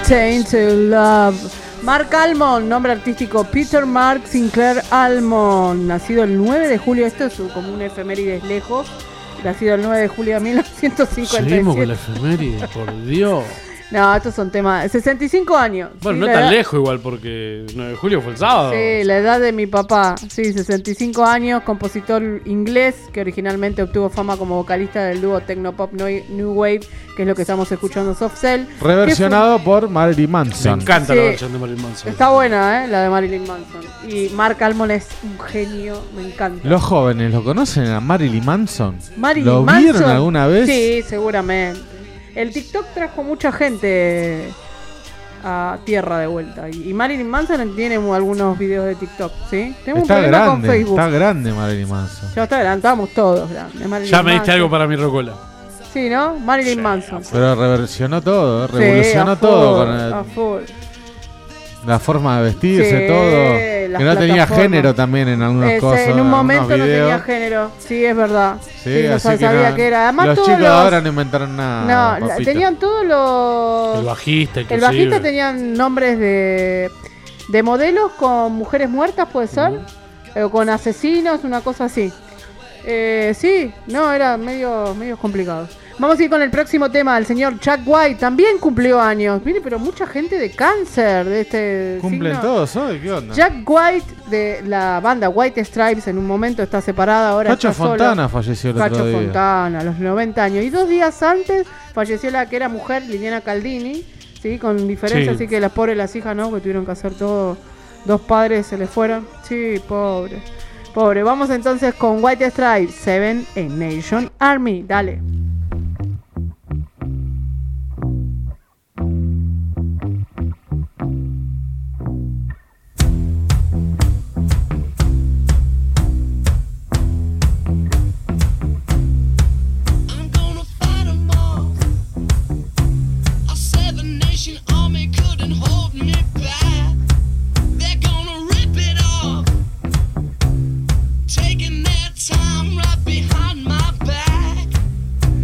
Tainted Love. Mark Almond, nombre artístico Peter Mark Sinclair Almond, nacido el nueve de julio, esto es como un efemérides lejos, nacido el nueve de julio de mil novecientos cincuenta y siete. Seguimos con la efeméride, por Dios. No, estos son temas, sesenta y cinco años. Bueno, sí, no la tan edad- lejos igual, porque el nueve de julio fue el sábado. Sí, la edad de mi papá, sí, sesenta y cinco años, compositor inglés que originalmente obtuvo fama como vocalista del dúo Tecnopop Noi- New Wave, que es lo que estamos escuchando, Soft Cell. Reversionado por Marilyn Manson. Me encanta Sí. la versión de Marilyn Manson. Está buena, ¿eh? La de Marilyn Manson. Y Mark Almond es un genio, me encanta. Los jóvenes, ¿lo conocen a Marilyn Manson? Marilyn ¿Lo Manson, vieron alguna vez? Sí, seguramente. El TikTok trajo mucha gente a tierra de vuelta. Y y Marilyn Manson tiene algunos videos de TikTok, ¿sí? Tengo Está un problema con grande, Facebook. está grande Marilyn Manson. Ya está grande, estamos todos grandes. Marilyn Ya me diste Manson. algo para mi rocola. Sí, ¿no? Marilyn Manson. Pero reversionó todo, ¿eh? Sí, revolucionó a todo full, con el- a full. la forma de vestirse, Sí, todo. las Que no tenía plataformas. género también en algunas Ese, cosas. en un momento no algunos tenía videos. género. Sí, es verdad. Sí, Sí, no así que sabía no- que era. Además, los todos chicos de los- ahora no inventaron nada. No, la- papito. tenían todos los. El bajista, El inclusive. bajista tenían nombres de, de modelos con mujeres muertas, puede ser, Eh, o con asesinos, una cosa así. Eh, sí, no, era medio, medio complicado. Vamos a ir con el próximo tema. El señor Jack White también cumplió años. Mire, pero mucha gente de cáncer de este ¿Cumplen signo. todos hoy? ¿Qué onda? Jack White de la banda White Stripes en un momento está separada, ahora Cacho está solo. Fontana falleció el Cacho otro día. Fontana, a los noventa años. Y dos días antes falleció la que era mujer, Liliana Caldini, ¿sí? Con diferencia, Sí. así que las pobres las hijas, ¿no? Que tuvieron que hacer todo. Dos padres se les fueron. Sí, pobre. Pobre. Vamos entonces con White Stripes, Seven en Nation Army. Dale. A seven nation army couldn't hold me back. They're gonna rip it off, taking their time right behind my back.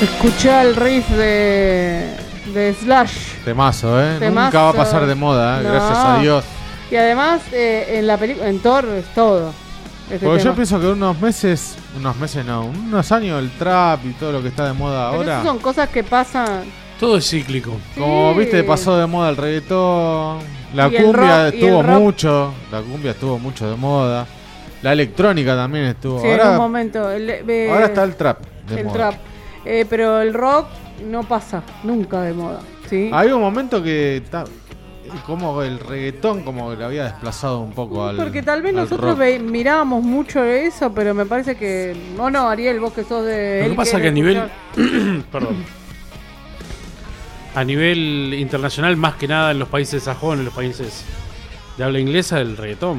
Escuchá el riff de, de Slash. Temazo, ¿eh? Temazo. Nunca va a pasar de moda, ¿eh? No. Gracias a Dios. Y además, eh, en la película, en Thor es todo. Este Porque tema. yo pienso que unos meses, unos meses no, unos años el trap y todo lo que está de moda Pero ahora. esas son cosas que pasan. Todo es cíclico. Como Sí. viste, pasó de moda el reggaetón, la Y el cumbia rock- y estuvo el rock. mucho, la cumbia estuvo mucho de moda, la electrónica también estuvo. Sí, en un ahora, momento. el- eh, ahora está el trap de el moda. trap. Eh, pero el rock no pasa nunca de moda. ¿sí? Hay un momento que está, como el reggaetón como que le había desplazado un poco al Porque tal vez al nosotros rock. ve- mirábamos mucho eso, pero me parece que. O no, Ariel, vos que sos de. Lo que él pasa que que a nivel. escuchar- Perdón. A nivel internacional, más que nada en los países sajones, en los países de habla inglesa, el reggaetón.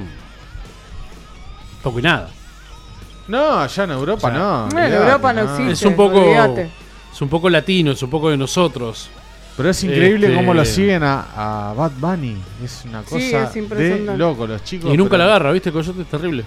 Poco y nada. No, allá en Europa O sea, no. en olvidate, Europa no existe. Es un poco. olvídate. Es un poco latino, es un poco de nosotros. Pero es increíble Este- cómo lo siguen a, a Bad Bunny. Es una cosa Sí, es de impresionante. loco los chicos. Y nunca pero- la agarra, ¿viste? Coyote es terrible.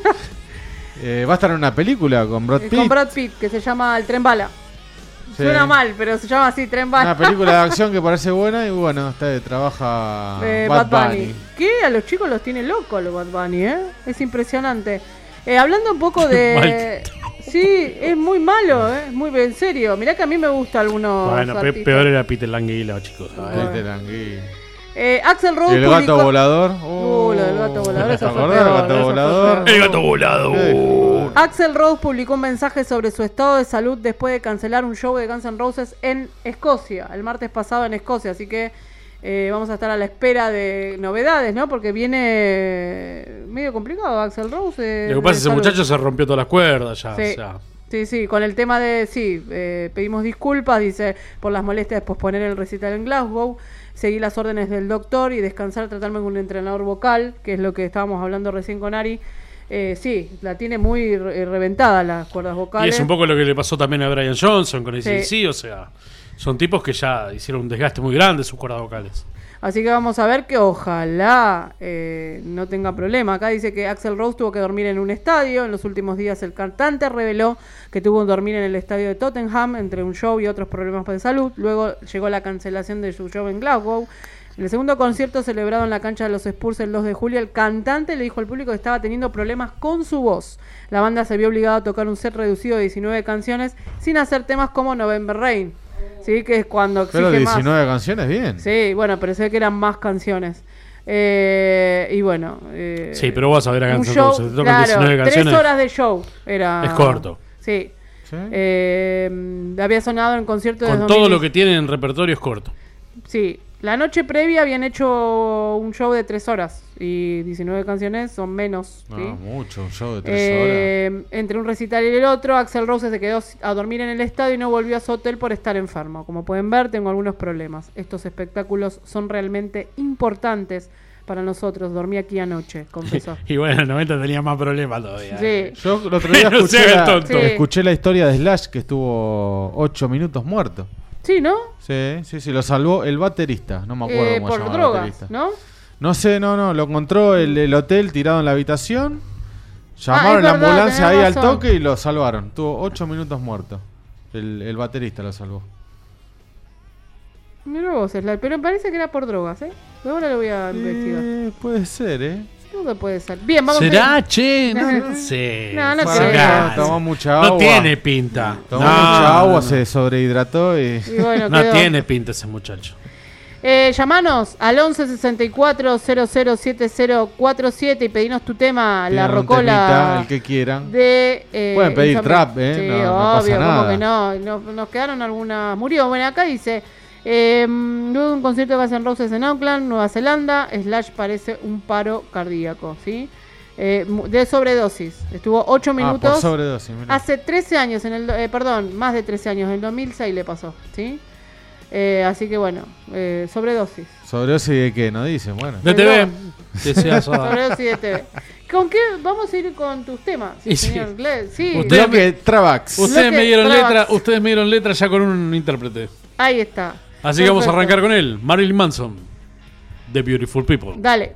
Eh, va a estar en una película con Brad Eh, Pitt. Con Brad Pitt, que se llama El Tren Bala. Sí. Suena mal, pero se llama así, Tren Bala. Una película de acción que parece buena y bueno, está, trabaja de Bad, Bad Bunny. Bunny. Que a los chicos los tiene locos los Bad Bunny, ¿eh? Es impresionante. Eh, hablando un poco de... Sí, es muy malo, ¿eh? Muy en serio. Mirá que a mí me gusta algunos Bueno, pe- artistas. peor era Peter Languila, chicos. Peter Languila. Eh, Axl Y Rose el gato publicó- volador. Uh, lo del gato volador, eso ¿Te fue acordás del peor, gato eso fue volador? peor. El gato volador. Axl Rose publicó un mensaje sobre su estado de salud después de cancelar un show de Guns N' Roses en Escocia, el martes pasado en Escocia, así que eh, vamos a estar a la espera de novedades, ¿no? Porque viene medio complicado Axl Rose. eh, Lo que pasa es que ese de salud. muchacho se rompió todas las cuerdas ya. Sí. O sea. Sí, sí, con el tema de, sí, eh, pedimos disculpas, dice, por las molestias de posponer el recital en Glasgow, seguí las órdenes del doctor y descansar, tratarme con un entrenador vocal, que es lo que estábamos hablando recién con Ari. Eh, sí, la tiene muy re- reventada las cuerdas Y vocales. es un poco lo que le pasó también a Brian Johnson con A C D C, Sí. o sea, son tipos que ya hicieron un desgaste muy grande en sus cuerdas vocales. Así que vamos a ver que ojalá eh, no tenga problema. Acá dice que Axl Rose tuvo que dormir en un estadio. En los últimos días el cantante reveló que tuvo que dormir en el estadio de Tottenham entre un show y otros problemas de salud. Luego llegó la cancelación de su show en Glasgow. En el segundo concierto celebrado en la cancha de los Spurs el dos de julio, el cantante le dijo al público que estaba teniendo problemas con su voz. La banda se vio obligada a tocar un set reducido de diecinueve canciones sin hacer temas como November Rain. Sí, que es cuando exige Pero más. diecinueve canciones, bien. Sí, bueno, pero sé que eran más canciones. Eh, y bueno. Eh, Sí, pero vos vas a ver a un Guns N' show, Roses, te tocan claro, diecinueve canciones. Tres horas de show. Era, Es corto. Sí. Eh, había sonado en concierto de Con todo lo que tiene en repertorio es corto. Sí, la noche previa habían hecho un show de tres horas y diecinueve canciones son menos. No, ¿sí? mucho, un show de tres Eh, entre un recital y el otro, Axl Rose se quedó a dormir en el estadio y no volvió a su hotel por estar enfermo. Como pueden ver, tengo algunos problemas. Estos espectáculos son realmente importantes para nosotros. Dormí aquí anoche, confesó. Y bueno, en el noventa tenía más problemas todavía. Sí. Yo el otro día No escuché, se haga el la, tonto. Sí. escuché la historia de Slash que estuvo ocho minutos muerto. Sí, ¿no? Sí, sí, sí, lo salvó el baterista. No me acuerdo Eh, cómo se por llama el drogas, baterista. ¿no? No sé, no, no, lo encontró el, el hotel tirado en la habitación. Llamaron Ah, es la verdad, ambulancia ahí tenés al razón. toque y lo salvaron. Tuvo ocho minutos muerto. El, el baterista lo salvó. Mira vos, Slash, pero me parece que era por drogas, ¿eh? Ahora lo voy a investigar. Eh, puede ser, ¿eh? Todo puede ser. Bien, vamos ¿Será, a che? No, no sé. No, no Bueno, creo. tomó mucha No agua. tiene pinta. Tomó No, mucha no, agua, no. se sobrehidrató y... Y bueno, No quedó. tiene pinta ese muchacho. Eh, llamanos al once sesenta y cuatro cero cero siete cero cuatro siete y pedinos tu tema, la Tienen un rocola temita, el que quieran. de... eh, Pueden pedir Insomnio. trap, ¿eh? Sí, No- no pasa obvio, nada. como que no. Nos, nos quedaron algunas... Murió. Bueno, acá dice... Eh, luego de un concierto de Guns N' Roses en Auckland, Nueva Zelanda, Slash parece un paro cardíaco, ¿sí? Eh, mu- de sobredosis. Estuvo ocho Ah, por minutos. sobredosis, mirá. Hace trece años, en el, do- eh, perdón, más de trece años, en el dos mil seis le pasó, ¿sí? Eh, así que bueno, eh, sobredosis. ¿Sobredosis de qué? No dicen, bueno. De T V. Deseas, ah. Sobredosis de T V. ¿Con qué? Vamos a ir con tus temas, Y sí. señor Gled. Sí, Usted- Lo que Travax. Ustedes Bloque me dieron Trabas. letra, ustedes me dieron letra ya con un intérprete. ahí está. Así que vamos a Perfecto. arrancar con él, Marilyn Manson, The Beautiful People. Dale.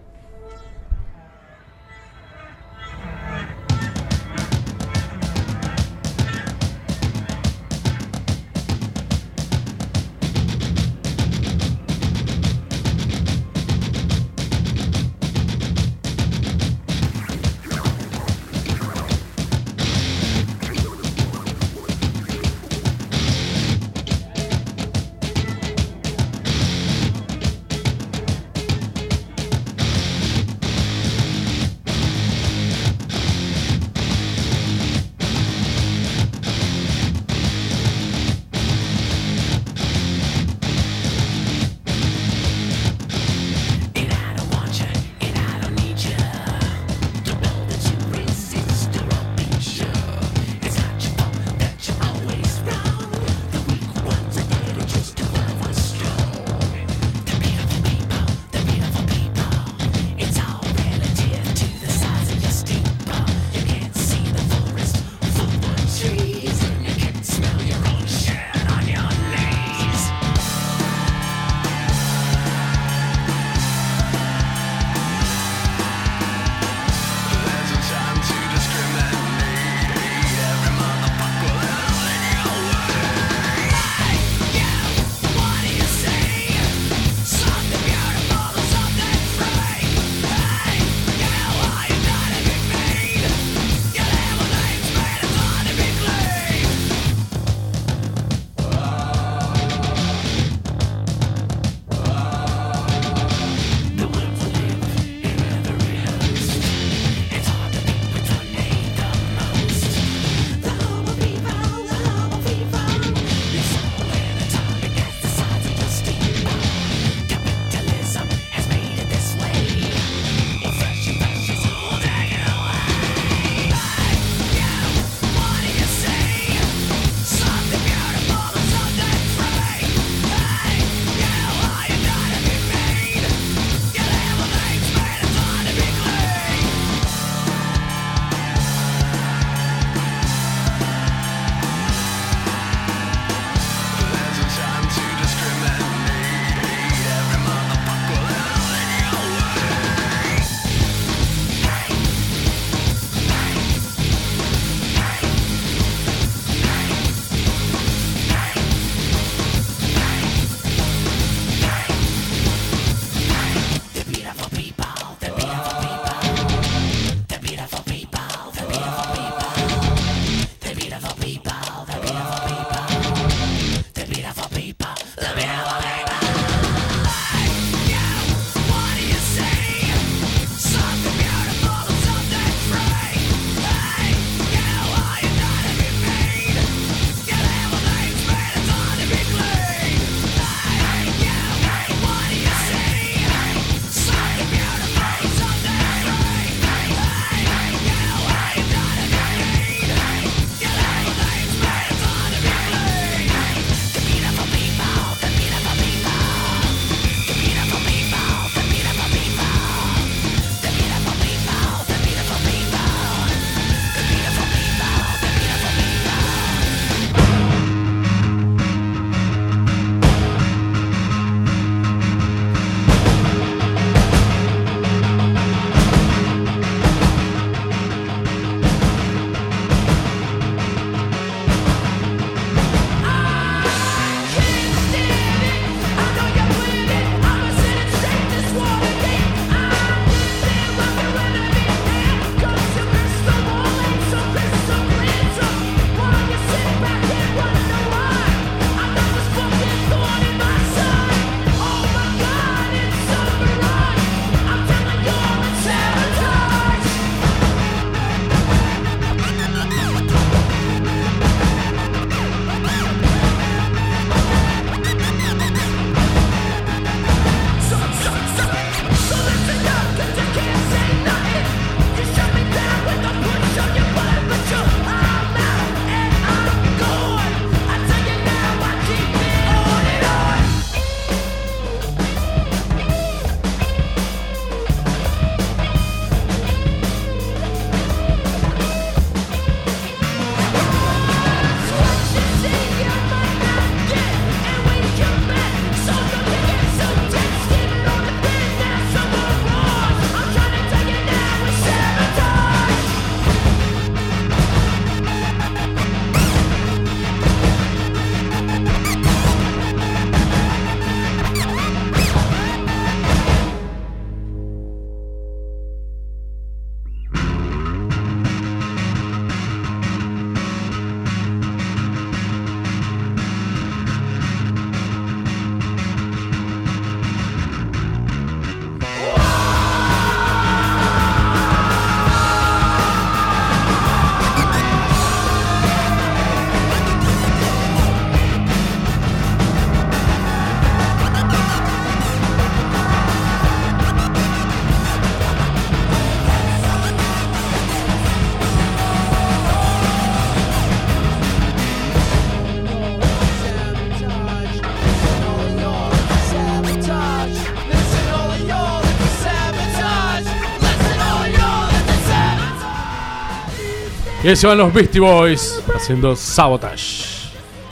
Y ahí se van los Beastie Boys haciendo Sabotage.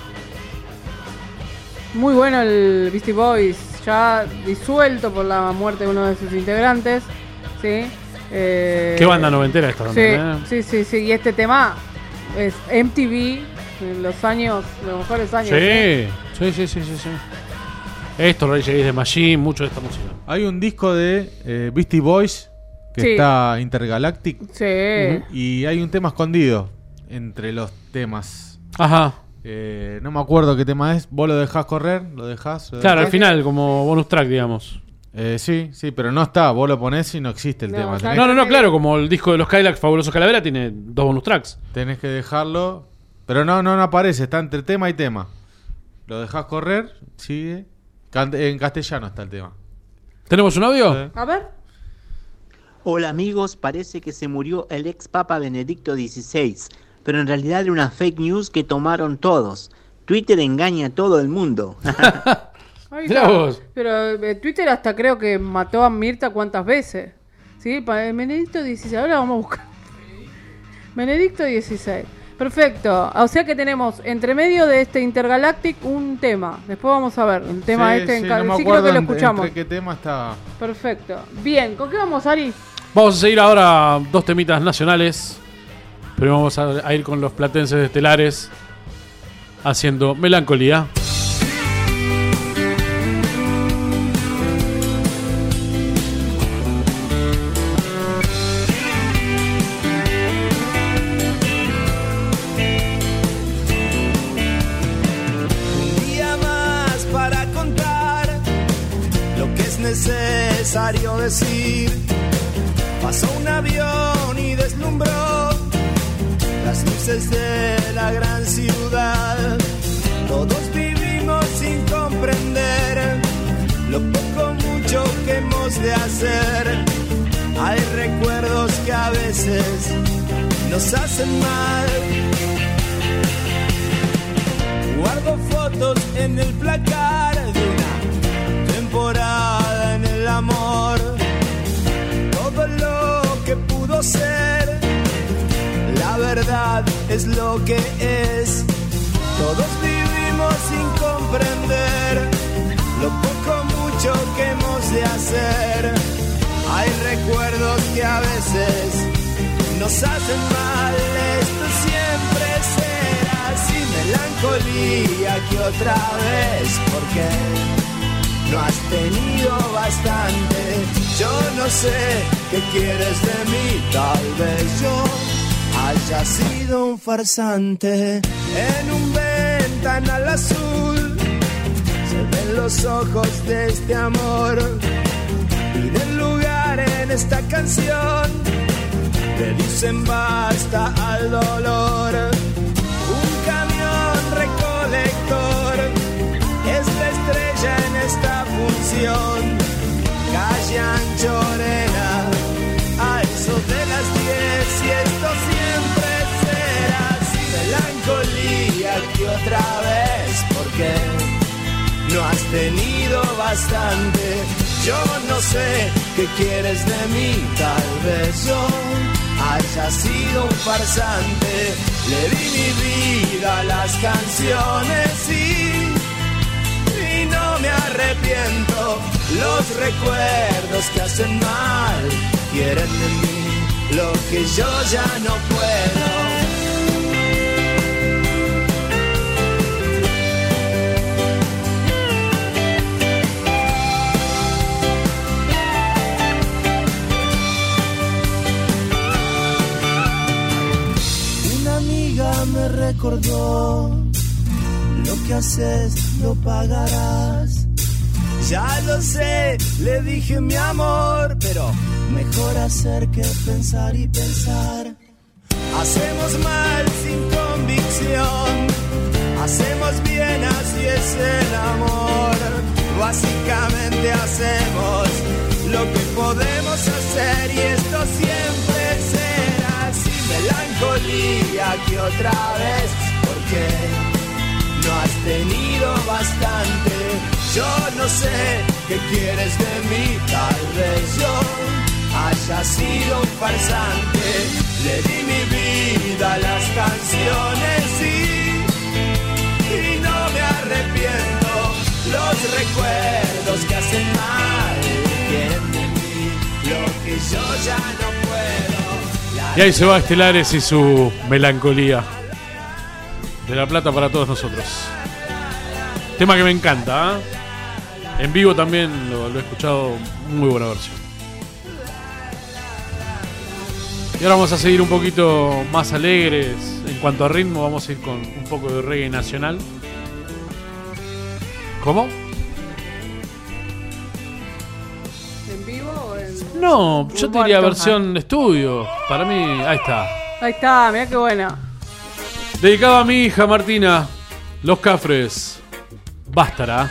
Muy bueno el Beastie Boys, ya disuelto por la muerte de uno de sus integrantes. ¿Sí? Eh, Qué banda noventera esta sí, también, ¿eh? sí, sí, sí. Y este tema es M T V en los años, los mejores años. Sí, ¿eh? sí, sí, sí, sí, sí. Esto, Rage Against the Machine, mucho de esta música. Hay un disco de eh, Beastie Boys que Sí. está Intergalactic. Sí. Ujú. Y hay un tema escondido entre los temas. Ajá. Eh, no me acuerdo qué tema es. Vos lo dejás correr, lo dejás. lo Claro, dejás. al final, como bonus track, digamos. Eh, sí, sí, pero no está. Vos lo ponés y no existe el No, tema. ya Tenés, No, no, no, claro, como el disco de los Kylax Fabulosos Calavera tiene dos bonus tracks. tenés que dejarlo. Pero no, no, no aparece. Está entre tema y tema. Lo dejás correr, sigue. Can- En castellano está el tema. ¿Tenemos un audio? Sí. A ver. Hola amigos, parece que se murió el ex Papa Benedicto dieciséis, pero en realidad era una fake news que tomaron todos. Twitter engaña a todo el mundo. Ahí Mirá está. vos. Pero eh, Twitter hasta creo que mató a Mirta cuántas veces. ¿Sí? Pa- Benedicto dieciséis. Ahora vamos a buscar. Benedicto dieciséis. Perfecto. O sea que tenemos entre medio de este Intergalactic un tema. Después vamos a ver el tema Sí, este. sí, en ca- no me sí, creo que lo acuerdo en- escuchamos. entre qué tema está. Perfecto. Bien, ¿con qué vamos, Ari? Vamos a seguir ahora dos temitas nacionales. Pero vamos a, a ir con los platenses estelares haciendo Melancolía. Un día más para contar lo que es necesario decir. Pasó un avión y deslumbró las luces de la gran ciudad. Todos vivimos sin comprender lo poco mucho que hemos de hacer. Hay recuerdos que a veces nos hacen mal. Guardo fotos en el placar de una temporada en el amor. Todo lo que pudo ser, la verdad es lo que es. Todos vivimos sin comprender lo poco mucho que hemos de hacer. Hay recuerdos que a veces nos hacen mal. Esto siempre será así, melancolía que otra vez, porque no has tenido bastante. Yo no sé qué quieres de mí, tal vez yo haya sido un farsante. En un ventanal azul se ven los ojos de este amor. Piden lugar en esta canción, le dicen basta al dolor. Un camión recolector es la estrella en esta función. Calle Anchorena, a eso de las diez, y esto siempre será así, melancolía que otra vez, porque no has tenido bastante. Yo no sé qué quieres de mí, tal vez yo haya sido un farsante. Le di mi vida a las canciones y y no me arrepiento. Los recuerdos que hacen mal quieren de mí lo que yo ya no puedo. Una amiga me recordó: lo que haces lo pagarás. Ya lo sé, le dije mi amor, pero mejor hacer que pensar y pensar. Hacemos mal sin convicción, hacemos bien, así es el amor. Básicamente hacemos lo que podemos hacer y esto siempre será así, melancolía que otra vez, porque no has tenido bastante. Yo no sé qué quieres de mí, tal vez yo haya sido un farsante. Le di mi vida a las canciones y, y no me arrepiento. Los recuerdos que hacen mal quieren de mí lo que yo ya no puedo. Y ahí se va Estelares y su melancolía. De La Plata para todos nosotros. Tema que me encanta, ¿eh? En vivo también lo, lo he escuchado, muy buena versión. Y ahora vamos a seguir un poquito más alegres. En cuanto a ritmo, vamos a ir con un poco de reggae nacional. ¿Cómo? ¿En vivo o en...? No, yo te diría Muerto. versión de estudio. Para mí, ahí está. Ahí está, mirá qué buena. Dedicado a mi hija Martina, Los Cafres. Bastará.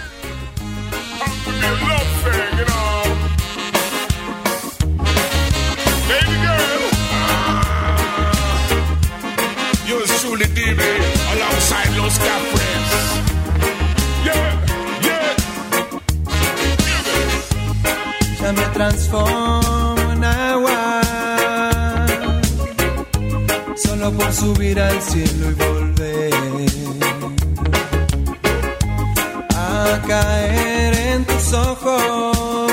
Yours truly, D B, alongside Los Cafres. Yeah, yeah. Ya me transformo en agua, solo por subir al cielo y volver a caer en tus ojos.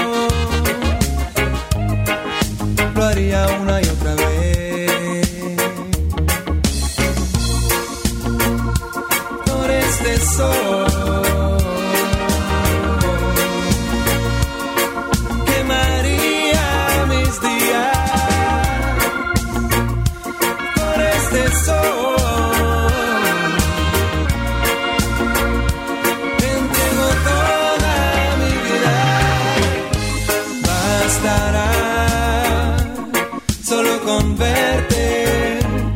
Lo haría una y otra vez por este sol. Con verte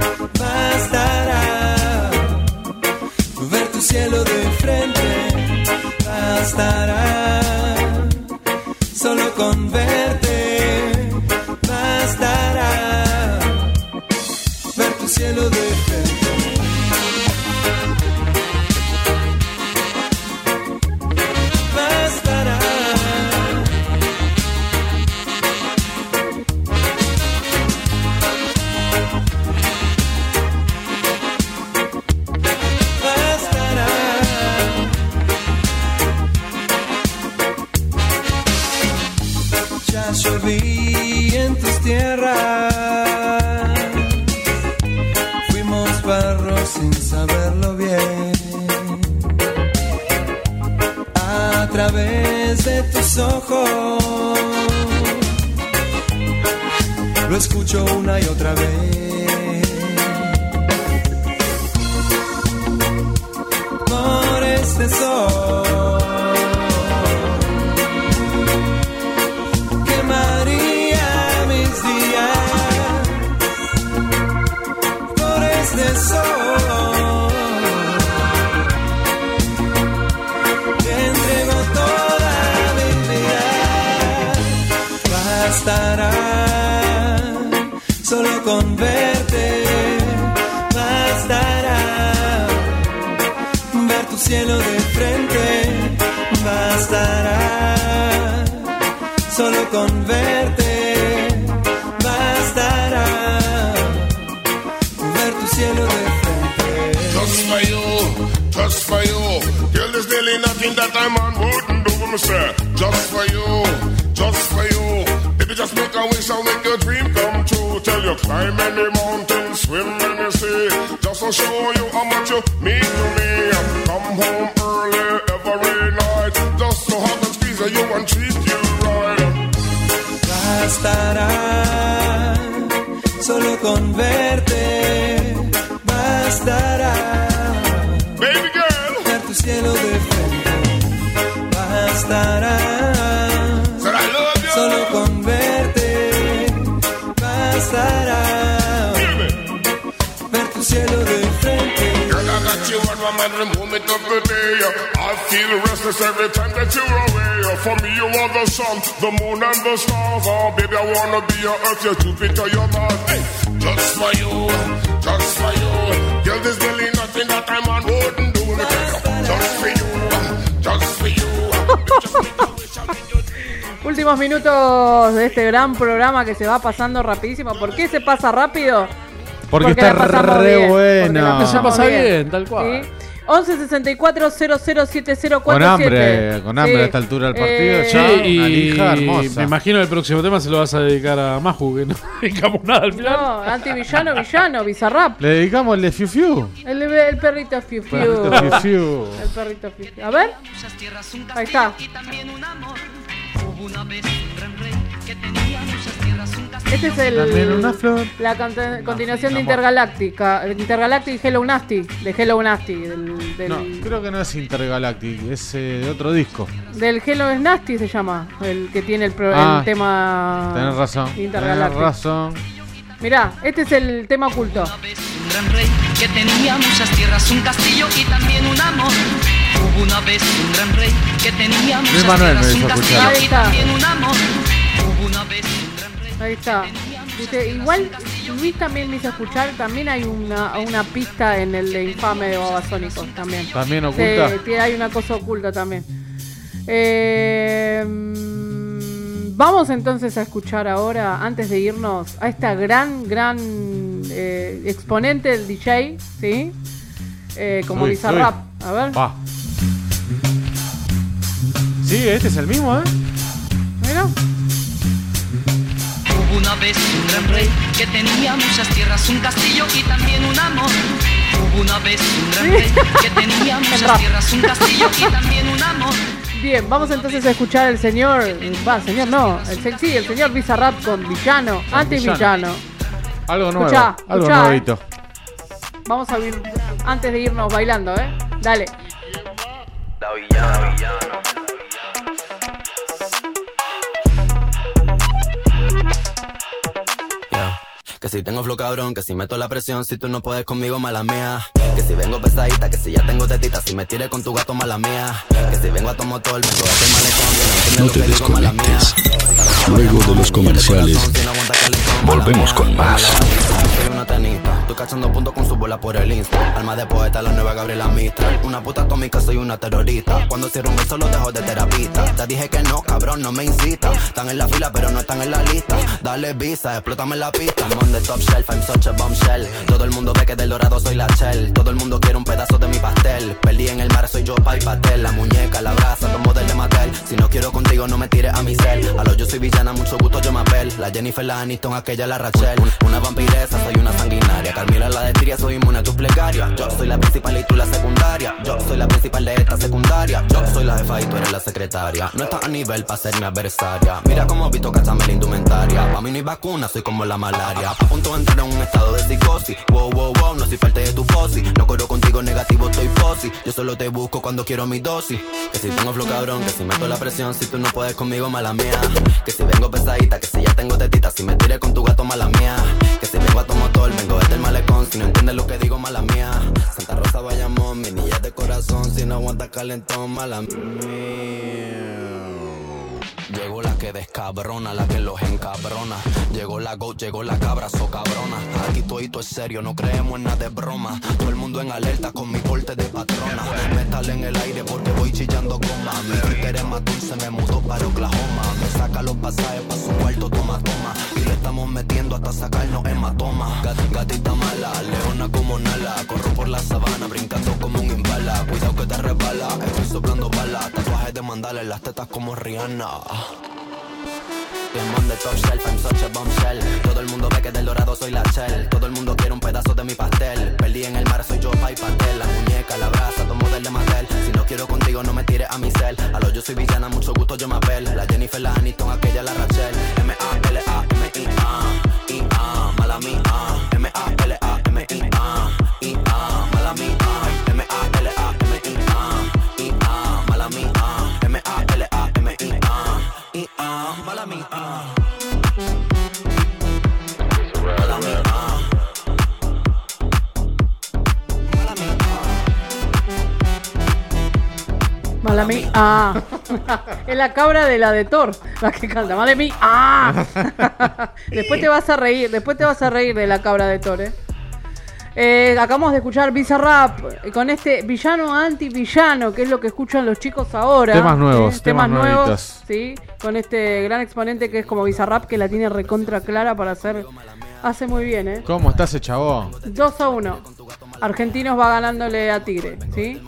bastará, ver tu cielo de frente bastará, solo con verte bastará, ver tu cielo de frente. Bastará. Lloví en tus tierras, fuimos barro sin saberlo bien. A través de tus ojos lo escucho una y otra vez. Por este sol bastará, solo con verte bastará, ver tu cielo de frente bastará, solo con verte bastará, ver tu cielo de frente. Just for you, just for you. Girl, there's really nothing that a man wouldn't do for me, sir. Just for you, just for you. Baby, just make a wish and make your dream come true. Tell you climb any mountain, swim any sea. Just to show you how much you mean to me. Come home early every night, just to hug and squeeze you and treat you right. Bastará, solo con verte bastará. Baby girl, ver tu cielo de frente bastará. Solo con verte bastará, ver tu cielo de frente. Girl, I got you on my mind the moment of the day. I feel restless every time that you're away. For me, you are the sun, the moon, and the stars. Oh, baby, I wanna be your earth, your Jupiter, your Mars. Hey, just for you, just for you. Girl, there's really nothing that a man wouldn't do. Just for you, just for you. Just make a wish and make your Últimos minutos de este gran programa que se va pasando rapidísimo. ¿Por qué se pasa rápido? Porque, Porque está re bien, bueno. Que se pasa bien, bien tal cual. ¿Sí? once sesenta y cuatro cero cero siete cero cuatro Con siete. hambre, con hambre Sí. a esta altura del partido. Eh, ya, y una lija hermosa. me imagino el próximo tema se lo vas a dedicar a Maju, que no dedicamos nada al final. No, antivillano, villano, Bizarrap. Le dedicamos el de Fiu Fiu. El, el perrito Fiu Fiu. Perrito Fiu Fiu. El perrito Fiu Fiu. A ver. Ahí está. Este es También el una flor. la canta- continuación de Intergaláctica, Intergalactic Hello Nasty, de Hello Nasty, del, del, No, creo que no es Intergalactic, es eh, de otro disco. del Hello Nasty se llama, el que tiene el, pro- Ah, el tema Tenés razón. Tenés Intergalactic. razón. Mirá, este es el tema oculto. Un gran rey que tenía muchas tierras, un castillo y también un amor. Hubo una vez un gran rey que tenía muchas Manuel me tierras, un hizo castillo escuchar. Ahí y está. también un amor. Hubo una vez un gran rey. Ahí está. Dice, igual Luis también me hizo escuchar, también hay una, una pista en el de Infame de Babasónicos también. ¿También oculta? Sí, tiene- hay una cosa oculta también. Eh, mm, vamos entonces a escuchar ahora, antes de irnos, a esta gran, gran eh, exponente del D J, ¿sí? Eh, como Uy, Bizarrap. uy. A ver. Va. Sí, este es el mismo, ¿eh? Mira. Hubo una vez un gran rey que tenía muchas tierras, un castillo y también un amor. Hubo una vez un gran rey que tenía muchas tierras, un castillo y también un amor. Bien, vamos entonces a escuchar el señor, va, señor no, el, se- sí, el señor Bizarrap con villano, anti-villano. Algo nuevo. Escuchá, algo escuchá, nuevito. Vamos a ir antes de irnos bailando, ¿eh? Dale. La villana, villana. Yeah. Que si tengo flow cabrón, que si meto la presión, si tú no puedes conmigo, mala mía. Que si vengo pesadita, que si ya tengo tetita, si me tires con tu gato, mala mía. Que si vengo a tu motor, vengo a hacer malecón, que no No te entiendes lo que digo, mala mía. desconectes. Luego de los comerciales, volvemos con más. Soy una tenista, estoy cachando puntos con su bola por el Insta. Alma de poeta, la nueva Gabriela Mistral. Una puta atómica, soy una terrorista. Cuando cierro un beso, lo dejo de terapista. Te dije que no, cabrón, no me incita. Están en la fila, pero no están en la lista. Dale visa, explótame la pista. I'm on the top shelf, I'm such a bombshell. Todo el mundo ve que del dorado soy la shell. Todo el mundo quiere un pedazo de mi pastel. Perdí en el mar, soy yo, pa' y pastel. La muñeca, la brasa, tomo del de Mattel. Si no quiero contigo, no me tires a mi cel. A lo yo soy villana, mucho gusto, yo me apel. La Jennifer, la Aniston, aquella, la Rachel. Una vampiresa, soy una sanguinaria. Carmila, la de Tiria, soy inmune a tus plegarias. Yo soy la principal y tú la secundaria. Yo soy la principal de esta secundaria. Yo soy la jefa y tú eres la secretaria. No estás a nivel pa' ser mi adversaria. Mira cómo visto cachame la indumentaria. Pa' mí no hay vacuna, soy como la malaria. A punto de entrar en un estado de psicosis. Wow, wow, wow, no soy parte de tu fosi. No corro contigo negativo, estoy posi. Yo solo te busco cuando quiero mi dosis. Que si tengo flow cabrón, que si meto la presión, si tú no puedes conmigo, mala mía. Que si vengo pesadita, que si ya tengo tetita, si me tires con tu gato, mala mía. Que si vengo a tu motor, vengo desde el malecón, si no entiendes lo que digo, mala mía. Santa Rosa, Bayamón, mi niña de corazón, si no aguanta calentón, mala mía. Llegó la que descabrona, la que los encabrona. Llegó la go, llegó la cabra, so cabrona. Aquí todito es serio, no creemos en nada de broma. Todo el mundo en alerta con mi corte de patrona. Metal en el aire porque voy chillando goma. Mi Twitter es más dulce, me mudó para Oklahoma. Me saca los pasajes pa' su cuarto, toma, toma. Y le estamos metiendo hasta sacarnos hematoma. Gat, gatita mala, leona como Nala. Corro por la sabana, brincando como un imbala. Cuidado que te resbala, estoy soplando balas. Tatuajes de mandala en las tetas como Rihanna. I'm on the top shelf, I'm such a bombshell. Todo el mundo ve que del dorado soy la shell. Todo el mundo quiere un pedazo de mi pastel. Perdí en el mar, soy yo, pa' y pastel. La muñeca, la brasa, tomo del de Mattel. Si no quiero contigo, no me tires a mi cel. A lo yo soy villana, mucho gusto, yo me apel. La Jennifer, la Aniston, aquella, la Rachel. M A L A M I A I A, mala mía. M A L A M I A I A, mala mía. M A L A M I A I A, mala mía. M A L A M I A I A, mala mía. Mala mía. Ah. Es la cabra de la de Thor, la que canta. Mala mía. Ah. Después te vas a reír, después te vas a reír de la cabra de Thor, ¿eh? Eh, acabamos de escuchar Bizarrap eh, con este villano anti-villano, que es lo que escuchan los chicos ahora. Temas nuevos, eh, temas nuevos, nuevitos. sí, con este gran exponente que es como Bizarrap, que la tiene recontra clara para hacer. Hace muy bien, ¿eh? ¿Cómo está ese chabón? dos a uno. Argentinos va ganándole a Tigre, ¿sí?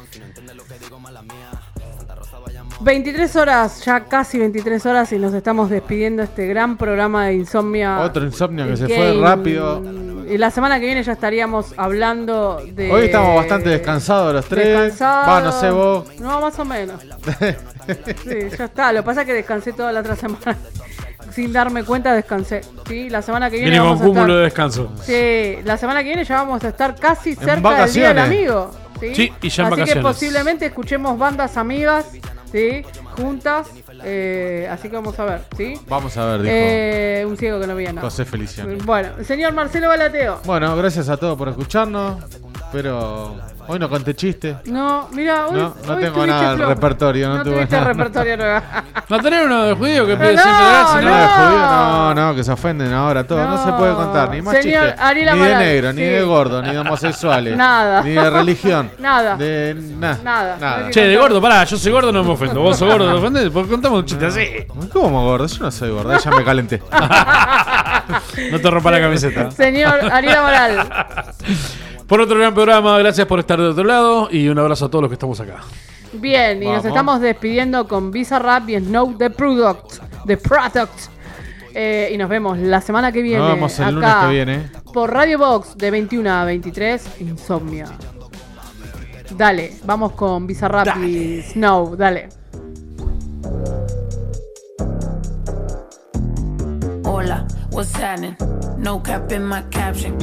veintitrés horas, ya casi veintitrés horas, y nos estamos despidiendo de este gran programa de Insomnia. Otro Insomnia que se Game. fue rápido. Y la semana que viene ya estaríamos hablando de... Hoy estamos bastante descansados los tres. Descansados. Va, no sé vos. No, más o menos. Sí, ya está. Lo que pasa es que descansé toda la otra semana. Sin darme cuenta descansé. Sí, la semana que viene Viene con vamos a estar... cúmulo de descanso. Sí, la semana que viene ya vamos a estar casi En cerca del Día del vacaciones. Amigo. Sí, Sí, y ya en Así vacaciones. que posiblemente escuchemos bandas amigas, ¿sí? Juntas. Eh, así que vamos a ver, ¿sí? Vamos a ver, dijo Eh, un ciego que no viene. José Feliciano. Bueno, señor Marcelo Balateo. Bueno, gracias a todos por escucharnos. Pero hoy no conté chiste. No, mira, hoy, No, no hoy tengo tuviste nada del flojo. repertorio. No, No tuve tuviste nada. repertorio nuevo. ¿No tenés uno de judío que No, pide siempre gracias? No, de judío, no, no, que se ofenden ahora todos. No, No. se puede contar ni más Señor chistes. Ariel Ni de Amaral, negro, ni sí. de gordo, ni de homosexuales. Nada. Ni de religión. Nada. De na- Nada. nada. Che, de gordo, pará, yo soy gordo, no me ofendo. Vos sos gordo, te ofendés, porque contamos un chiste así. ¿Cómo gordo? Yo no soy gordo, ya me calenté. No te rompa la camiseta. Señor Ariel Amaral. Por otro gran programa, gracias por estar de otro lado y un abrazo a todos los que estamos acá. Bien, y nos Vamos. estamos despidiendo con Bizarrap y Snow The Product. The Product. Eh, y nos vemos la semana que viene. Nos vemos el acá, lunes que viene. Por Radio Box de veintiuno a veintitrés, Insomnia. Dale, vamos con Bizarrap y Snow, dale. Hola, what's happening? No cap in my caption.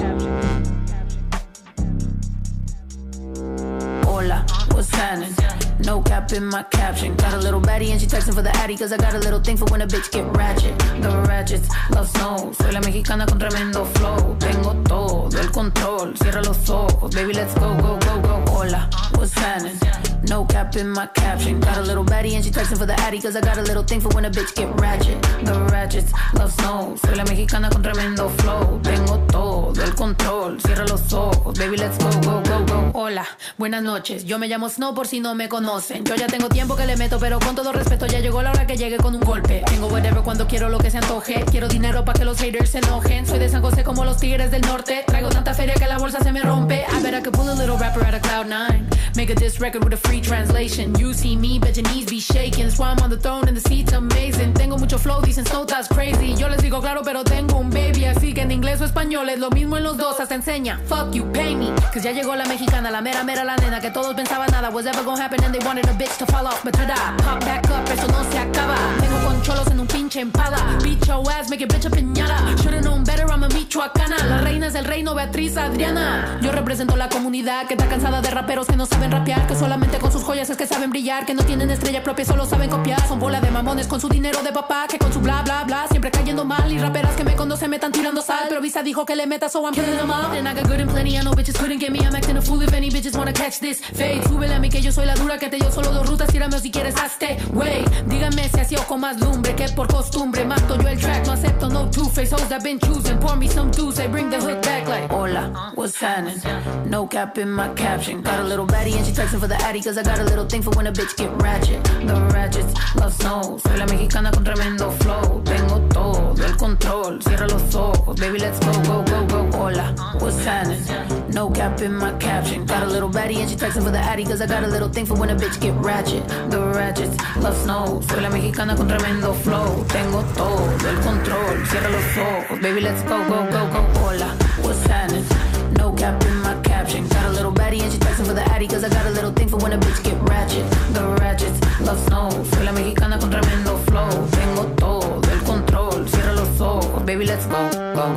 Hola, what's happening? No cap in my caption. Got a little baddie and she texting for the addy, cause I got a little thing for when a bitch get ratchet. The ratchets love snow. Soy la mexicana con tremendo flow. Tengo todo el control. Cierra los ojos, baby, let's go, go, go, go. Hola, what's happening? No cap in my caption. Got a little baddie and she texting for the addy, cause I got a little thing for when a bitch get ratchet. The ratchets love snow. Soy la mexicana con tremendo flow. Tengo todo el control. Cierra los ojos, baby, let's go, go, go, go. Hola, buenas noches. Yo me llamo Snow por si no me conocen. Yo ya tengo tiempo que le meto, pero con todo respeto ya llegó la hora que llegue con un golpe. Tengo whatever cuando quiero lo que se antoje. Quiero dinero para que los haters se enojen. Soy de San José como los tigres del norte. Traigo tanta feria que la bolsa se me rompe. I bet I could pull a little rapper out of cloud nine. Make a diss record with a free translation. You see me, bet your knees be shaking. That's why I'm on the throne and the seat's amazing. Tengo mucho flow, dicen Snow that's crazy. Yo les digo claro, pero tengo un baby. Así que en inglés o español es lo mismo en los dos. Hasta enseña, fuck you, pay me. Cause ya llegó la mexicana, la mera mera la nena. Que todos pensaban nada was ever gonna happen and they wanted a bitch to fall off. But tada, pop back up, eso no se acaba. Tengo con cholos en un pinche empada. Beat your ass, make it bitch a piñata. Should've known better, I'm a michoacana. La reina es del reino, Beatriz Adriana. Yo represento la comunidad que está cansada de raperos que no saben rapear. Que solamente con sus joyas es que saben brillar. Que no tienen estrella propia, solo saben copiar. Son bola de mamones con su dinero de papá. Que con su bla bla bla siempre cayendo mal. Y raperas que me conocen me están tirando sal. Pero Visa dijo que le meta, so I'm killing them all. And I got good and plenty, I know bitches couldn't get me. I'm acting a fool if any bitches wanna catch this fade. Súbele a mí que yo soy la dura, que te dio solo dos rutas. Tírame o si quieres hazte, wey. Díganme si así o con más lumbre. Que por costumbre mato yo el track. No acepto no two-face hoes I've been choosing. Pour me some juice, I bring the hook back like hola, what's happening? No cap in my caption. Got a little baddie and she texting for the addy, cause I got a little thing for when a bitch get ratchet. The ratchets love snow. Soy la mexicana con tremendo flow. Tengo todo el control. Cierra los ojos, baby, let's go, go, go, go. Hola, what's happening? No cap in my caption. Got a little baddie and she texting for the addy, cause I got a little thing for when a bitch get ratchet. The ratchets love snow. Soy la mexicana con tremendo flow. Tengo todo el control. Cierra los ojos, baby, let's go, go, go, go. Hola, what's happening? No cap in my caption. Got a little baddie and she texting for the addy, cause I got a little thing for when a bitch get ratchet. The ratchets love snow. Soy la mexicana con tremendo flow. Tengo todo el control. Cierra los ojos, baby, let's go, go.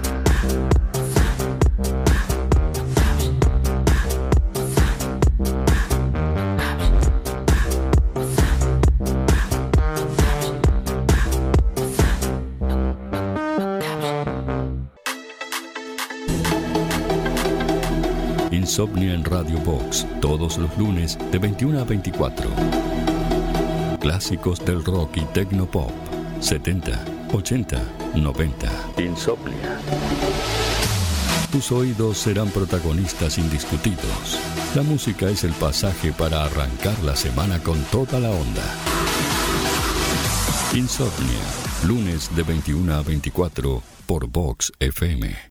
Insomnia en Radio Box, todos los lunes de veintiuno a veinticuatro. Clásicos del rock y tecnopop, setenta, ochenta, noventa. Insomnia. Tus oídos serán protagonistas indiscutidos. La música es el pasaje para arrancar la semana con toda la onda. Insomnia, lunes de veintiuna a veinticuatro por Vox F M.